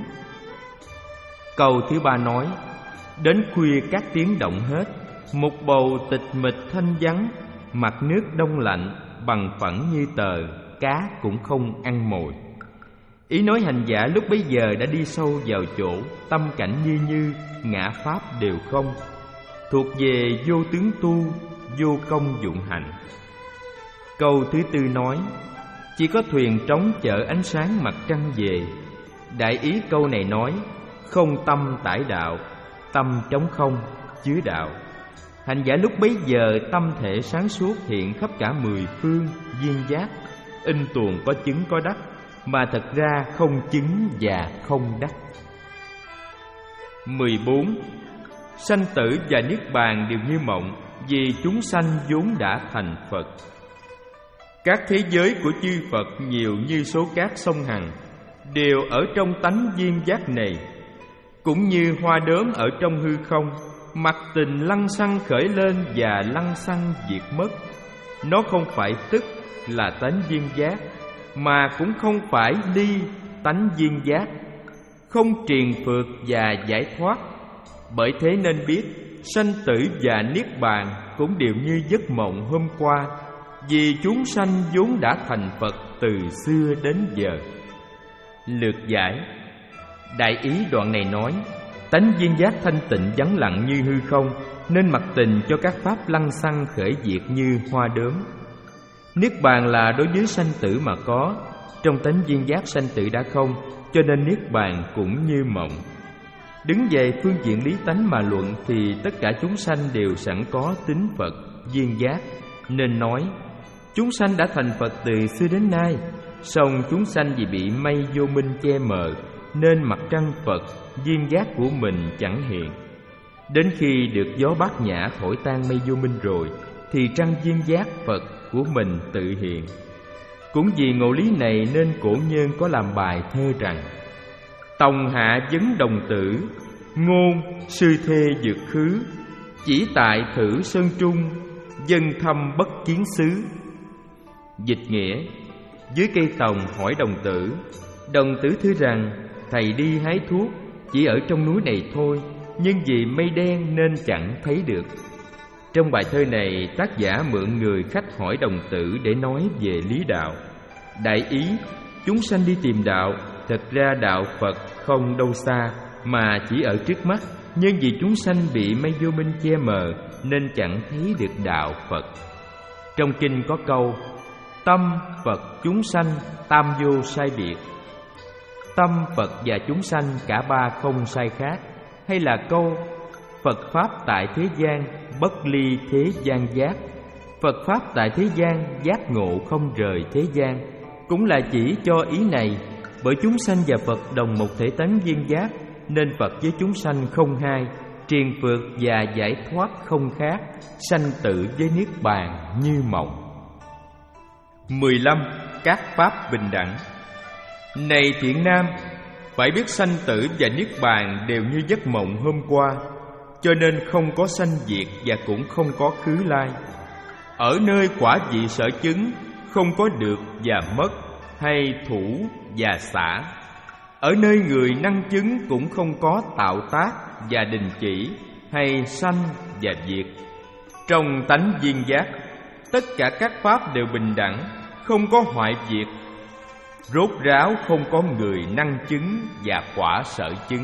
Câu thứ ba nói: đến khuya các tiếng động hết, một bầu tịch mịch thanh vắng, mặt nước đông lạnh, bằng phẳng như tờ, cá cũng không ăn mồi. Ý nói hành giả lúc bấy giờ đã đi sâu vào chỗ tâm cảnh như như, ngã pháp đều không, thuộc về vô tướng tu, vô công dụng hành. Câu thứ tư nói: chỉ có thuyền trống chở ánh sáng mặt trăng về. Đại ý câu này nói: không tâm tải đạo, tâm trống không chứa đạo. Hành giả lúc bấy giờ tâm thể sáng suốt hiện khắp cả mười phương duyên giác, in tuồng có chứng có đắc, mà thật ra không chứng và không đắc. Mười bốn. Sanh tử và niết bàn đều như mộng, vì chúng sanh vốn đã thành Phật. Các thế giới của chư Phật nhiều như số cát sông Hằng, đều ở trong tánh duyên giác này. Cũng như hoa đốm ở trong hư không, mặc tình lăng xăng khởi lên và lăng xăng diệt mất. Nó không phải tức là tánh duyên giác, mà cũng không phải ly tánh duyên giác, không triền phượt và giải thoát. Bởi thế nên biết sanh tử và niết bàn cũng đều như giấc mộng hôm qua, vì chúng sanh vốn đã thành Phật từ xưa đến giờ. Lược giải. Đại ý đoạn này nói: tánh duyên giác thanh tịnh vắng lặng như hư không, nên mặc tình cho các pháp lăng xăng khởi diệt như hoa đốm. Niết bàn là đối với sanh tử mà có, trong tánh duyên giác sanh tử đã không, cho nên niết bàn cũng như mộng. Đứng về phương diện lý tánh mà luận thì tất cả chúng sanh đều sẵn có tính Phật, duyên giác, nên nói chúng sanh đã thành Phật từ xưa đến nay. Song chúng sanh vì bị mây vô minh che mờ, nên mặt trăng Phật, duyên giác của mình chẳng hiện. Đến khi được gió bát nhã thổi tan mây vô minh rồi, thì trăng duyên giác Phật của mình tự hiện. Cũng vì ngộ lý này nên cổ nhân có làm bài thơ rằng: tòng hạ vấn đồng tử, ngôn sư thê dược khứ, chỉ tại thử sơn trung, dân thâm bất kiến xứ. Dịch nghĩa: dưới cây tòng hỏi đồng tử. Đồng tử thưa rằng: thầy đi hái thuốc chỉ ở trong núi này thôi, nhưng vì mây đen nên chẳng thấy được. Trong bài thơ này, tác giả mượn người khách hỏi đồng tử để nói về lý đạo. Đại ý, chúng sanh đi tìm đạo, thật ra đạo Phật không đâu xa, mà chỉ ở trước mắt. Nhưng vì chúng sanh bị mây vô minh che mờ, nên chẳng thấy được đạo Phật. Trong kinh có câu: tâm Phật chúng sanh tam vô sai biệt. Tâm Phật và chúng sanh cả ba không sai khác. Hay là câu: Phật Pháp tại thế gian, bất ly thế gian giác. Phật Pháp tại thế gian, giác ngộ không rời thế gian, cũng là chỉ cho ý này. Bởi chúng sanh và Phật đồng một thể tánh duyên giác, nên Phật với chúng sanh không hai, triền phượt và giải thoát không khác, sanh tử với niết bàn như mộng. Mười lăm. Các pháp bình đẳng. Này thiện nam, phải biết sanh tử và niết bàn đều như giấc mộng hôm qua, cho nên không có sanh diệt và cũng không có khứ lai. Ở nơi quả vị sở chứng, không có được và mất, hay thủ và xả. Ở nơi người năng chứng cũng không có tạo tác và đình chỉ, hay sanh và diệt. Trong tánh duyên giác, tất cả các pháp đều bình đẳng, không có hoại diệt. Rốt ráo không có người năng chứng và quả sở chứng.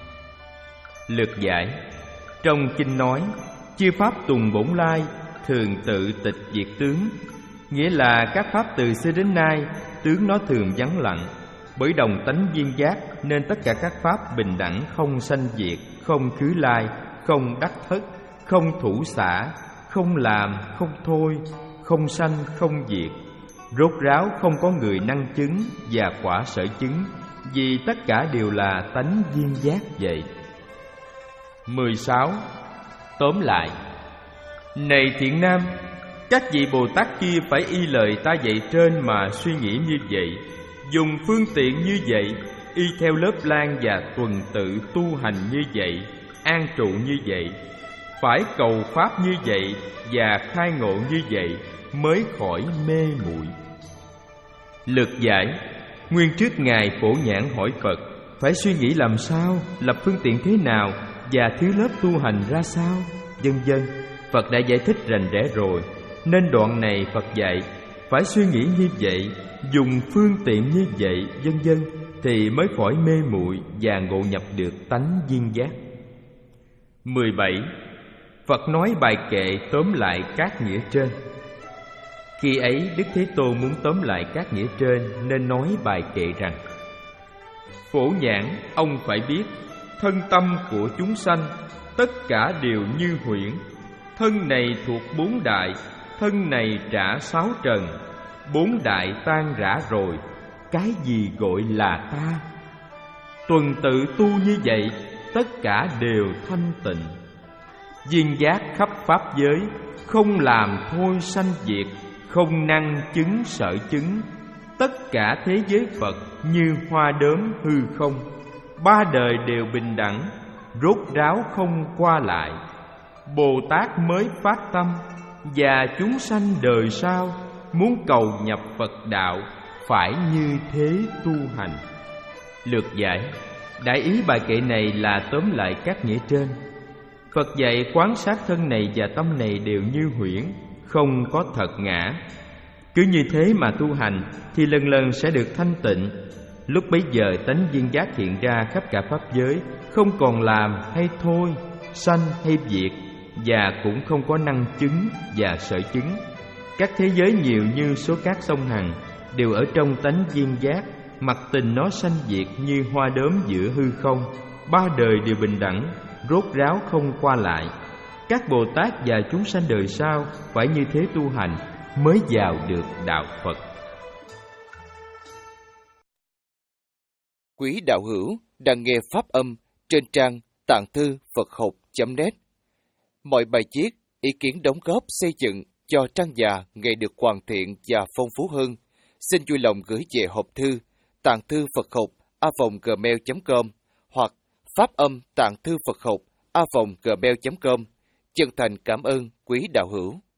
Lược giải. Trong kinh nói: chư pháp tùng bổn lai, thường tự tịch diệt tướng. Nghĩa là các pháp từ xưa đến nay, tướng nó thường vắng lặng. Bởi đồng tánh duyên giác, nên tất cả các pháp bình đẳng, không sanh diệt, không khứ lai, không đắc thất, không thủ xả, không làm, không thôi, không sanh, không diệt. Rốt ráo không có người năng chứng và quả sở chứng, vì tất cả đều là tánh duyên giác vậy. Mười sáu. Tóm lại. Này thiện nam, các vị Bồ Tát kia phải y lời ta dạy trên mà suy nghĩ như vậy, dùng phương tiện như vậy, y theo lớp lang và tuần tự tu hành như vậy, an trụ như vậy, phải cầu pháp như vậy và khai ngộ như vậy, mới khỏi mê muội. Lược giải. Nguyên trước Ngài Phổ Nhãn hỏi Phật phải suy nghĩ làm sao, lập phương tiện thế nào và thứ lớp tu hành ra sao, vân vân. Phật đã giải thích rành rẽ rồi, nên đoạn này Phật dạy phải suy nghĩ như vậy, dùng phương tiện như vậy, vân vân. thì mới khỏi mê muội và ngộ nhập được tánh duyên giác. mười bảy. Phật nói bài kệ tóm lại các nghĩa trên. Khi ấy Đức Thế Tôn muốn tóm lại các nghĩa trên nên nói bài kệ rằng: Phổ nhãn, ông phải biết, thân tâm của chúng sanh tất cả đều như huyễn. Thân này thuộc bốn đại, thân này trả sáu trần. Bốn đại tan rã rồi, cái gì gọi là ta? Tuần tự tu như vậy, tất cả đều thanh tịnh. Duyên giác khắp pháp giới, không làm thôi sanh diệt, không năng chứng sở chứng. Tất cả thế giới Phật như hoa đốm hư không, ba đời đều bình đẳng, rốt ráo không qua lại. Bồ Tát mới phát tâm, và chúng sanh đời sau muốn cầu nhập Phật đạo phải như thế tu hành. Lược giải. Đại ý bài kệ này là tóm lại các nghĩa trên. Phật dạy quán sát thân này và tâm này đều như huyễn, không có thật ngã. Cứ như thế mà tu hành thì lần lần sẽ được thanh tịnh. Lúc bấy giờ tánh duyên giác hiện ra khắp cả pháp giới, không còn làm hay thôi, sanh hay diệt, và cũng không có năng chứng và sở chứng. Các thế giới nhiều như số cát sông Hằng đều ở trong tánh duyên giác, mặc tình nó sanh diệt như hoa đốm giữa hư không, ba đời đều bình đẳng, rốt ráo không qua lại. Các Bồ Tát và chúng sanh đời sau phải như thế tu hành mới vào được đạo Phật. Quý đạo hữu đang nghe pháp âm trên trang tạng thư Phật học chấm net. Mọi bài viết, ý kiến đóng góp xây dựng cho trang già ngày được hoàn thiện và phong phú hơn, xin vui lòng gửi về hộp thư tạng thư Phật học a vòng gmail chấm com hoặc pháp âm tạng thư Phật học a vòng gmail chấm com. Chân thành cảm ơn quý đạo hữu.